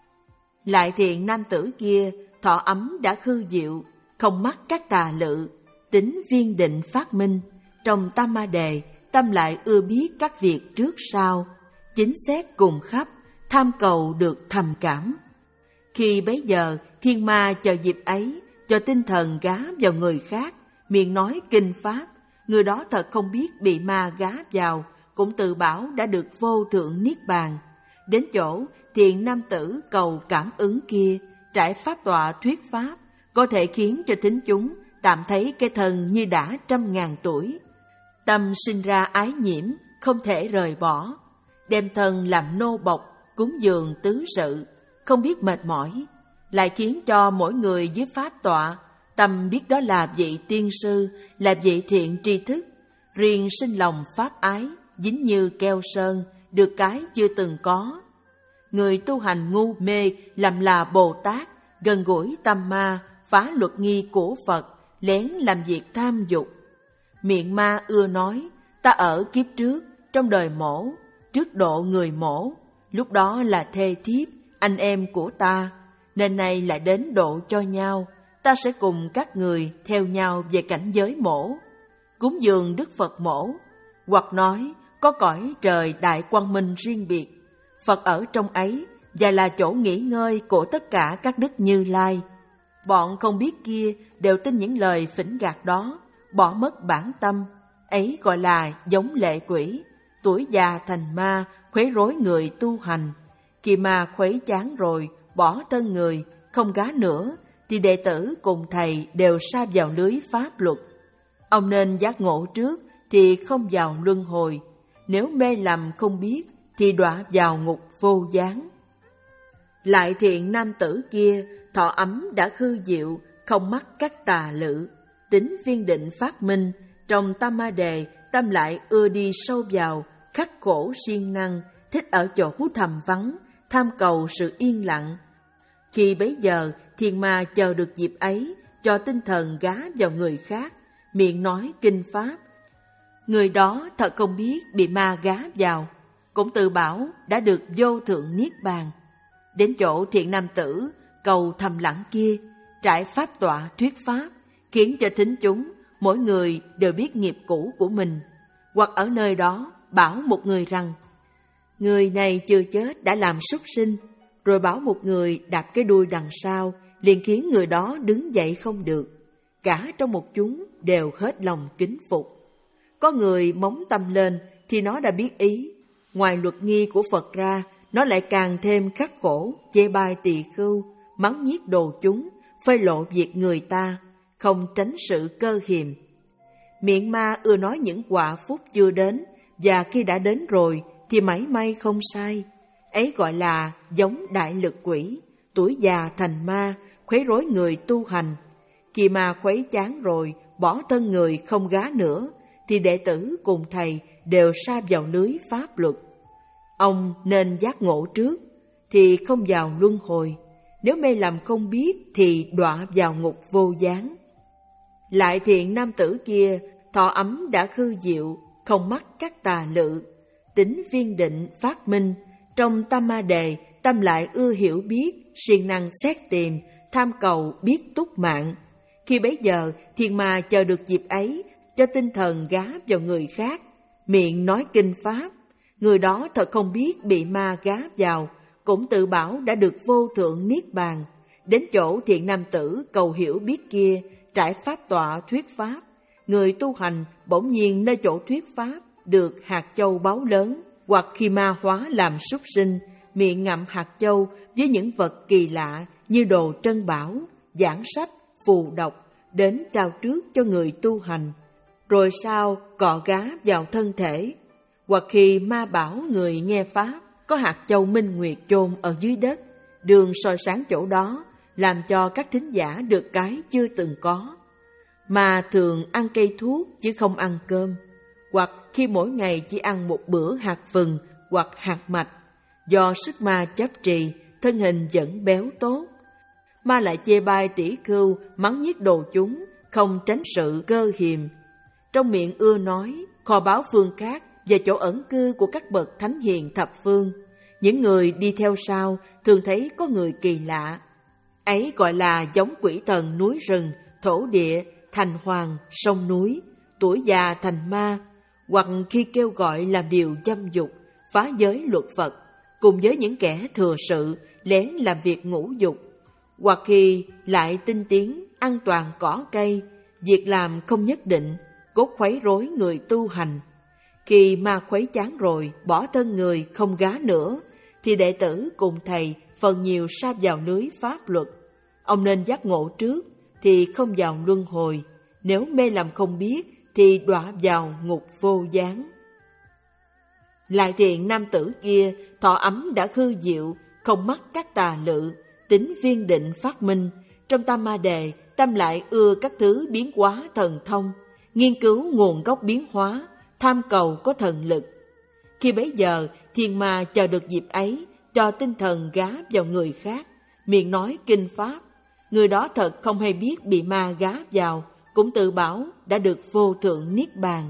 Lại thiện nam tử kia, thọ ấm đã khư diệu, không mắc các tà lự, tính viên định phát minh. Trong tam ma đề, tâm lại ưa biết các việc trước sau, chính xét cùng khắp, tham cầu được thầm cảm. Khi bấy giờ, thiên ma chờ dịp ấy, cho tinh thần gá vào người khác, miệng nói kinh pháp. Người đó thật không biết bị ma gá vào, cũng tự bảo đã được vô thượng niết bàn. Đến chỗ thiện nam tử cầu cảm ứng kia, trải pháp tọa thuyết pháp, có thể khiến cho thính chúng tạm thấy cái thân như đã trăm ngàn tuổi. Tâm sinh ra ái nhiễm, không thể rời bỏ, đem thân làm nô bộc, cúng dường tứ sự, không biết mệt mỏi, lại khiến cho mỗi người dưới pháp tọa tâm biết đó là vị tiên sư, là vị thiện tri thức, riêng sinh lòng pháp ái, dính như keo sơn, được cái chưa từng có. Người tu hành ngu mê làm là Bồ Tát, gần gũi tâm ma, phá luật nghi của Phật, lén làm việc tham dục. Miệng ma ưa nói, ta ở kiếp trước, trong đời mổ, trước độ người mổ, lúc đó là thê thiếp, anh em của ta, nên nay lại đến độ cho nhau, ta sẽ cùng các người theo nhau về cảnh giới mổ, cúng dường Đức Phật mổ, hoặc nói có cõi trời đại quang minh riêng biệt, Phật ở trong ấy và là chỗ nghỉ ngơi của tất cả các đức Như Lai. Bọn không biết kia đều tin những lời phỉnh gạt đó, bỏ mất bản tâm, ấy gọi là giống lệ quỷ, tuổi già thành ma, khuấy rối người tu hành. Khi ma khuấy chán rồi, bỏ thân người, không gá nữa, thì đệ tử cùng thầy đều sa vào lưới pháp luật. Ông nên giác ngộ trước, thì không vào luân hồi. Nếu mê lầm không biết, thì đọa vào ngục vô gián. Lại thiện nam tử kia, thọ ấm đã khư diệu, không mắc các tà lự, tính viên định phát minh. Trong tam ma đề, tâm lại ưa đi sâu vào, khắc khổ siêng năng, thích ở chỗ thầm vắng, tham cầu sự yên lặng. Khi bấy giờ, thiên ma chờ được dịp ấy, cho tinh thần gá vào người khác, miệng nói kinh pháp. Người đó thật không biết bị ma gá vào, cũng tự bảo đã được vô thượng niết bàn. Đến chỗ thiện nam tử cầu thầm lặng kia, trải pháp tọa thuyết pháp, khiến cho thính chúng mỗi người đều biết nghiệp cũ của mình, hoặc ở nơi đó bảo một người rằng người này chưa chết đã làm súc sinh, rồi bảo một người đạp cái đuôi đằng sau, liền khiến người đó đứng dậy không được. Cả trong một chúng đều hết lòng kính phục. Có người móng tâm lên thì nó đã biết ý. Ngoài luật nghi của Phật ra, nó lại càng thêm khắc khổ, chê bai tỳ khưu, mắng nhiếc đồ chúng, phơi lộ việc người ta, không tránh sự cơ hiềm. Miệng ma ưa nói những quả phúc chưa đến, và khi đã đến rồi thì mảy may không sai. Ấy gọi là giống đại lực quỷ, tuổi già thành ma, khuấy rối người tu hành. Khi ma khuấy chán rồi, bỏ thân người không gá nữa, thì đệ tử cùng thầy đều sa vào lưới pháp luật. Ông nên giác ngộ trước, thì không vào luân hồi. Nếu mê lầm không biết, thì đọa vào ngục vô gián. Lại thiện nam tử kia, thọ ấm đã khư diệu, không mắc các tà lự, tính viên định phát minh. Trong tam ma đề, tâm lại ưa hiểu biết, siêng năng xét tìm, tham cầu biết túc mạng. Khi bấy giờ, thiên ma chờ được dịp ấy, cho tinh thần gá vào người khác, miệng nói kinh pháp. Người đó thật không biết bị ma gá vào, cũng tự bảo đã được vô thượng niết bàn. Đến chỗ thiện nam tử cầu hiểu biết kia, trải pháp tọa thuyết pháp. Người tu hành bỗng nhiên nơi chỗ thuyết pháp được hạt châu báu lớn, hoặc khi ma hóa làm súc sinh, miệng ngậm hạt châu với những vật kỳ lạ như đồ trân bảo, giảng sách, phù độc, đến trao trước cho người tu hành, rồi sau cọ gá vào thân thể. Hoặc khi ma bảo người nghe pháp, có hạt châu minh nguyệt chôn ở dưới đất, đường soi sáng chỗ đó, làm cho các thính giả được cái chưa từng có. Mà thường ăn cây thuốc chứ không ăn cơm, hoặc khi mỗi ngày chỉ ăn một bữa hạt vừng hoặc hạt mạch, do sức ma chấp trì, thân hình vẫn béo tốt. Ma lại chê bai tỷ khưu, mắng nhiếc đồ chúng, không tránh sự cơ hiềm. Trong miệng ưa nói, kho báu phương khác và chỗ ẩn cư của các bậc thánh hiền thập phương. Những người đi theo sau thường thấy có người kỳ lạ. Ấy gọi là giống quỷ thần núi rừng, thổ địa, thành hoàng, sông núi, tuổi già thành ma, hoặc khi kêu gọi làm điều dâm dục, phá giới luật Phật, cùng với những kẻ thừa sự, lén làm việc ngũ dục, hoặc khi lại tinh tiến, ăn toàn cỏ cây, việc làm không nhất định, cốt khuấy rối người tu hành. Khi ma khuấy chán rồi, bỏ thân người không gá nữa, thì đệ tử cùng thầy phần nhiều sa vào lưới pháp luật. Ông nên giác ngộ trước, thì không vào luân hồi. Nếu mê lầm không biết, thì đọa vào ngục vô gián. Lại thiện nam tử kia, thọ ấm đã hư diệu, không mắc các tà lự, tính viên định phát minh. Trong tam ma đề, tâm lại ưa các thứ biến hóa thần thông, nghiên cứu nguồn gốc biến hóa, tham cầu có thần lực. Khi bấy giờ, thiên ma chờ được dịp ấy, cho tinh thần gá vào người khác, miệng nói kinh pháp. Người đó thật không hay biết bị ma gá vào, cũng tự bảo đã được vô thượng niết bàn.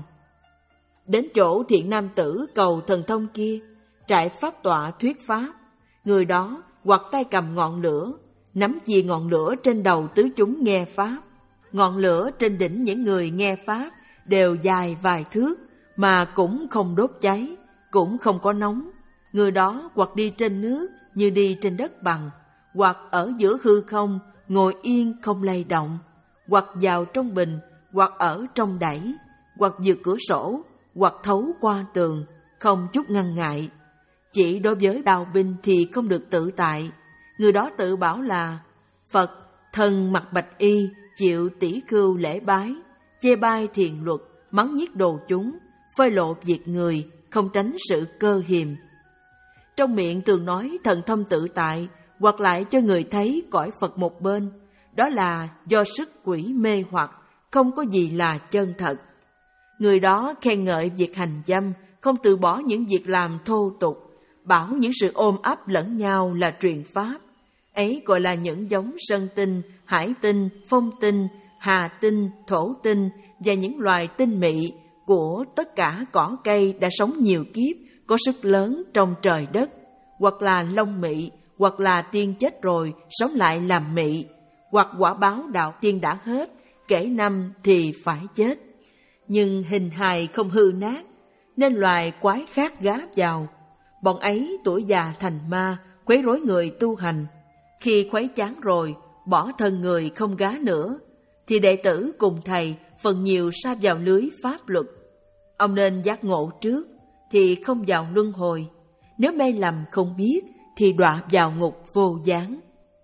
Đến chỗ thiện nam tử cầu thần thông kia, trải pháp tọa thuyết pháp. Người đó hoặc tay cầm ngọn lửa, nắm chì ngọn lửa trên đầu tứ chúng nghe pháp. Ngọn lửa trên đỉnh những người nghe pháp đều dài vài thước, mà cũng không đốt cháy, cũng không có nóng. Người đó hoặc đi trên nước như đi trên đất bằng, hoặc ở giữa hư không, ngồi yên không lay động, hoặc vào trong bình, hoặc ở trong đẩy, hoặc vượt cửa sổ, hoặc thấu qua tường, không chút ngăn ngại. Chỉ đối với đào binh thì không được tự tại. Người đó tự bảo là Phật, thần mặc bạch y, chịu tỷ khưu lễ bái, chê bai thiền luật, mắng nhiếc đồ chúng, phơi lộ việc người, không tránh sự cơ hiềm. Trong miệng thường nói thần thông tự tại, hoặc lại cho người thấy cõi Phật một bên. Đó là do sức quỷ mê hoặc, không có gì là chân thật. Người đó khen ngợi việc hành dâm, không từ bỏ những việc làm thô tục, bảo những sự ôm ấp lẫn nhau là truyền pháp. Ấy gọi là những giống sơn tinh, hải tinh, phong tinh, hà tinh, thổ tinh và những loài tinh mị của tất cả cỏ cây đã sống nhiều kiếp, có sức lớn trong trời đất, hoặc là long mị, hoặc là tiên chết rồi sống lại làm mị, hoặc quả báo đạo tiên đã hết, kể năm thì phải chết. Nhưng hình hài không hư nát, nên loài quái khác gá vào. Bọn ấy tuổi già thành ma, quấy rối người tu hành. Khi khuấy chán rồi, bỏ thân người không gá nữa, thì đệ tử cùng thầy phần nhiều sa vào lưới pháp luật. Ông nên giác ngộ trước, thì không vào luân hồi. Nếu mê lầm không biết, thì đọa vào ngục vô gián.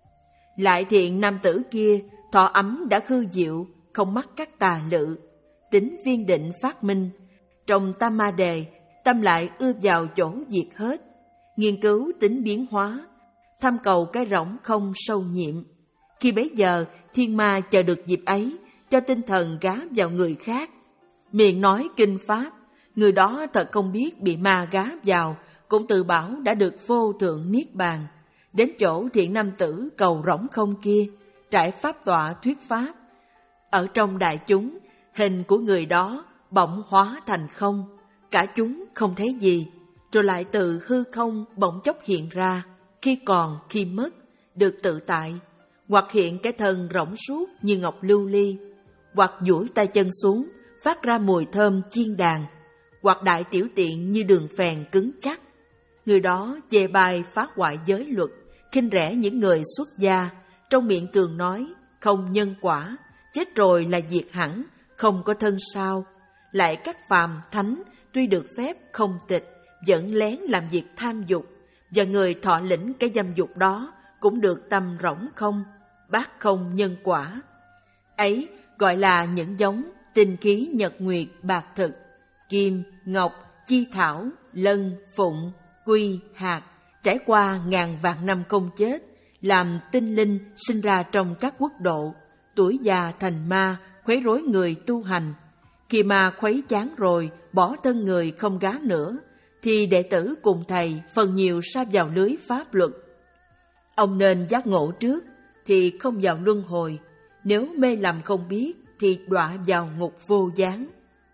Lại thiện nam tử kia, thọ ấm đã hư diệu, không mắc các tà lự, tính viên định phát minh. Trong tam ma đề, tâm lại ưa vào chỗ diệt hết, nghiên cứu tính biến hóa, thăm cầu cái rỗng không sâu nhiệm. Khi bấy giờ, thiên ma chờ được dịp ấy, cho tinh thần gá vào người khác. Miệng nói kinh pháp, người đó thật không biết bị ma gá vào, cũng tự bảo đã được vô thượng niết bàn. Đến chỗ thiện nam tử cầu rỗng không kia, trải pháp tọa thuyết pháp. Ở trong đại chúng, hình của người đó bỗng hóa thành không, cả chúng không thấy gì, rồi lại từ hư không bỗng chốc hiện ra, khi còn khi mất, được tự tại, hoặc hiện cái thân rỗng suốt như ngọc lưu ly, hoặc duỗi tay chân xuống, phát ra mùi thơm chiên đàn, hoặc đại tiểu tiện như đường phèn cứng chắc. Người đó chê bai phá hoại giới luật, khinh rẻ những người xuất gia, trong miệng cường nói không nhân quả, chết rồi là diệt hẳn, không có thân sao. Lại các phàm thánh tuy được phép không tịch, vẫn lén làm việc tham dục, và người thọ lĩnh cái dâm dục đó cũng được tâm rỗng không, bát không nhân quả. Ấy gọi là những giống tinh khí nhật nguyệt bạc thực, kim, ngọc, chi thảo, lân, phụng, quy, hạt, trải qua ngàn vạn năm không chết, làm tinh linh sinh ra trong các quốc độ, tuổi già thành ma, khuấy rối người tu hành. Khi ma khuấy chán rồi, bỏ thân người không gá nữa, thì đệ tử cùng thầy phần nhiều sa vào lưới pháp luật. Ông nên giác ngộ trước, thì không vào luân hồi, nếu mê lầm không biết, thì đọa vào ngục vô gián.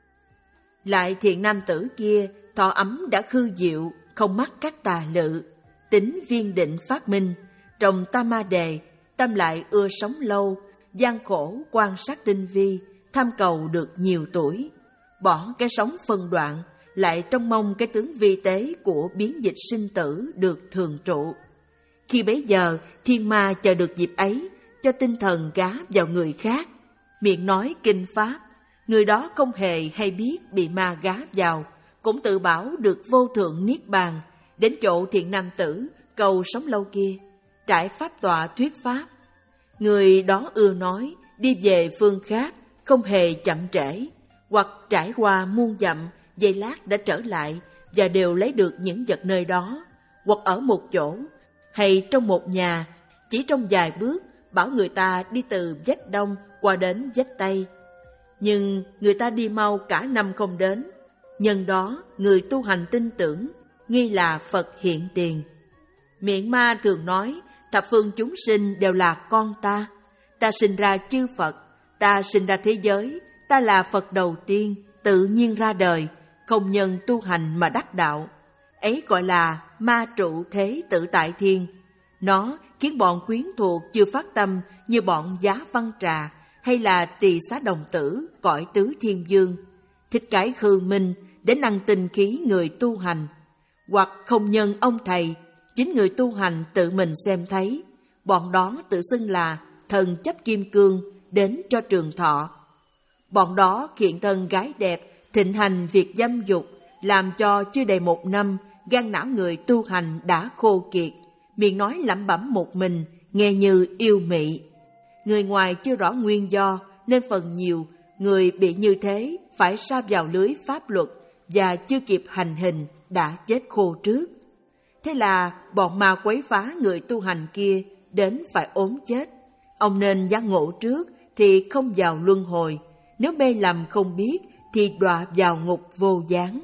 Lại thiện nam tử kia, thọ ấm đã khư diệu, không mắc các tà lự, tính viên định phát minh, trong tam ma đề, tâm lại ưa sống lâu, gian khổ quan sát tinh vi, tham cầu được nhiều tuổi, bỏ cái sống phân đoạn, lại trông mong cái tướng vi tế của biến dịch sinh tử được thường trụ. Khi bấy giờ, thiên ma chờ được dịp ấy, cho tinh thần gá vào người khác, miệng nói kinh pháp, người đó không hề hay biết bị ma gá vào, cũng tự bảo được vô thượng niết bàn. Đến chỗ thiện nam tử cầu sống lâu kia, trải pháp tọa thuyết pháp. Người đó ưa nói, đi về phương khác, không hề chậm trễ, hoặc trải qua muôn dặm, giây lát đã trở lại và đều lấy được những vật nơi đó, hoặc ở một chỗ, hay trong một nhà, chỉ trong vài bước, bảo người ta đi từ vách đông qua đến vách tây. Nhưng người ta đi mau cả năm không đến, nhân đó người tu hành tin tưởng, nghi là Phật hiện tiền. Miệng ma thường nói, thập phương chúng sinh đều là con ta, ta sinh ra chư Phật, ta sinh ra thế giới, ta là Phật đầu tiên, tự nhiên ra đời, không nhân tu hành mà đắc đạo. Ấy gọi là ma trụ thế tự tại thiên. Nó khiến bọn quyến thuộc chưa phát tâm như bọn Giá Văn Trà hay là Tỳ Xá Đồng Tử cõi tứ thiên dương, thích cái hư minh để năng tinh khí người tu hành, hoặc không nhân ông thầy, chính người tu hành tự mình xem thấy, bọn đó tự xưng là thần chấp kim cương đến cho trường thọ. Bọn đó hiện thân gái đẹp, thịnh hành việc dâm dục, làm cho chưa đầy một năm, gan não người tu hành đã khô kiệt, miệng nói lẩm bẩm một mình, nghe như yêu mị. Người ngoài chưa rõ nguyên do, nên phần nhiều người bị như thế phải sa vào lưới pháp luật và chưa kịp hành hình đã chết khô trước. Thế là bọn ma quấy phá người tu hành kia đến phải ốm chết. Ông nên giác ngộ trước thì không vào luân hồi, nếu mê lầm không biết thì đọa vào ngục vô gián.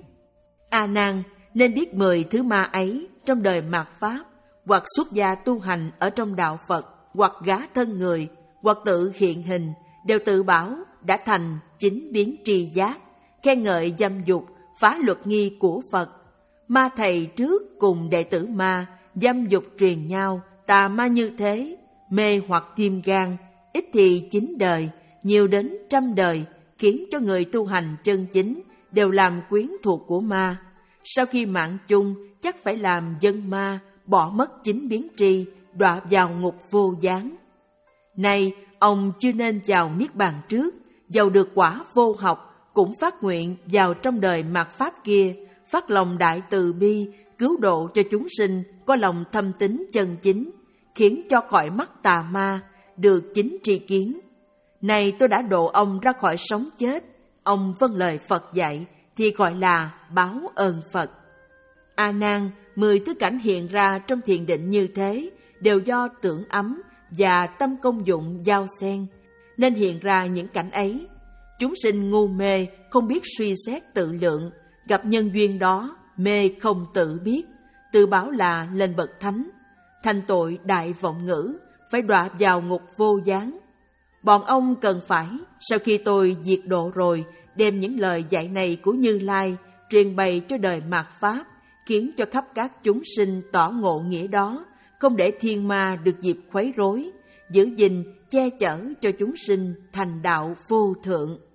A Nan nên biết mười thứ ma ấy trong đời mạt pháp, hoặc xuất gia tu hành ở trong đạo Phật, hoặc gá thân người, hoặc tự hiện hình, đều tự bảo đã thành chính biến tri giác, khen ngợi dâm dục, phá luật nghi của Phật. Ma thầy trước cùng đệ tử ma, dâm dục truyền nhau, tà ma như thế, mê hoặc tim gan, ít thì chín đời, nhiều đến trăm đời, khiến cho người tu hành chân chính đều làm quyến thuộc của ma. Sau khi mạng chung, chắc phải làm dân ma, bỏ mất chính biến tri, đọa vào ngục vô gián. Nay, ông chưa nên vào niết bàn trước, giàu được quả vô học, cũng phát nguyện vào trong đời mạt pháp kia, phát lòng đại từ bi, cứu độ cho chúng sinh có lòng thâm tín chân chính, khiến cho khỏi mắt tà ma, được chính tri kiến. Này tôi đã độ ông ra khỏi sống chết, ông vâng lời Phật dạy, thì gọi là báo ơn Phật. A Nan, mười thứ cảnh hiện ra trong thiền định như thế đều do tưởng ấm và tâm công dụng giao xen, nên hiện ra những cảnh ấy. Chúng sinh ngu mê, không biết suy xét tự lượng, gặp nhân duyên đó, mê không tự biết, tự bảo là lên bậc thánh, thành tội đại vọng ngữ, phải đọa vào ngục vô gián. Bọn ông cần phải, sau khi tôi diệt độ rồi, đem những lời dạy này của Như Lai truyền bày cho đời mạt Pháp, khiến cho khắp các chúng sinh tỏ ngộ nghĩa đó, không để thiên ma được dịp khuấy rối, giữ gìn, che chở cho chúng sinh thành đạo vô thượng.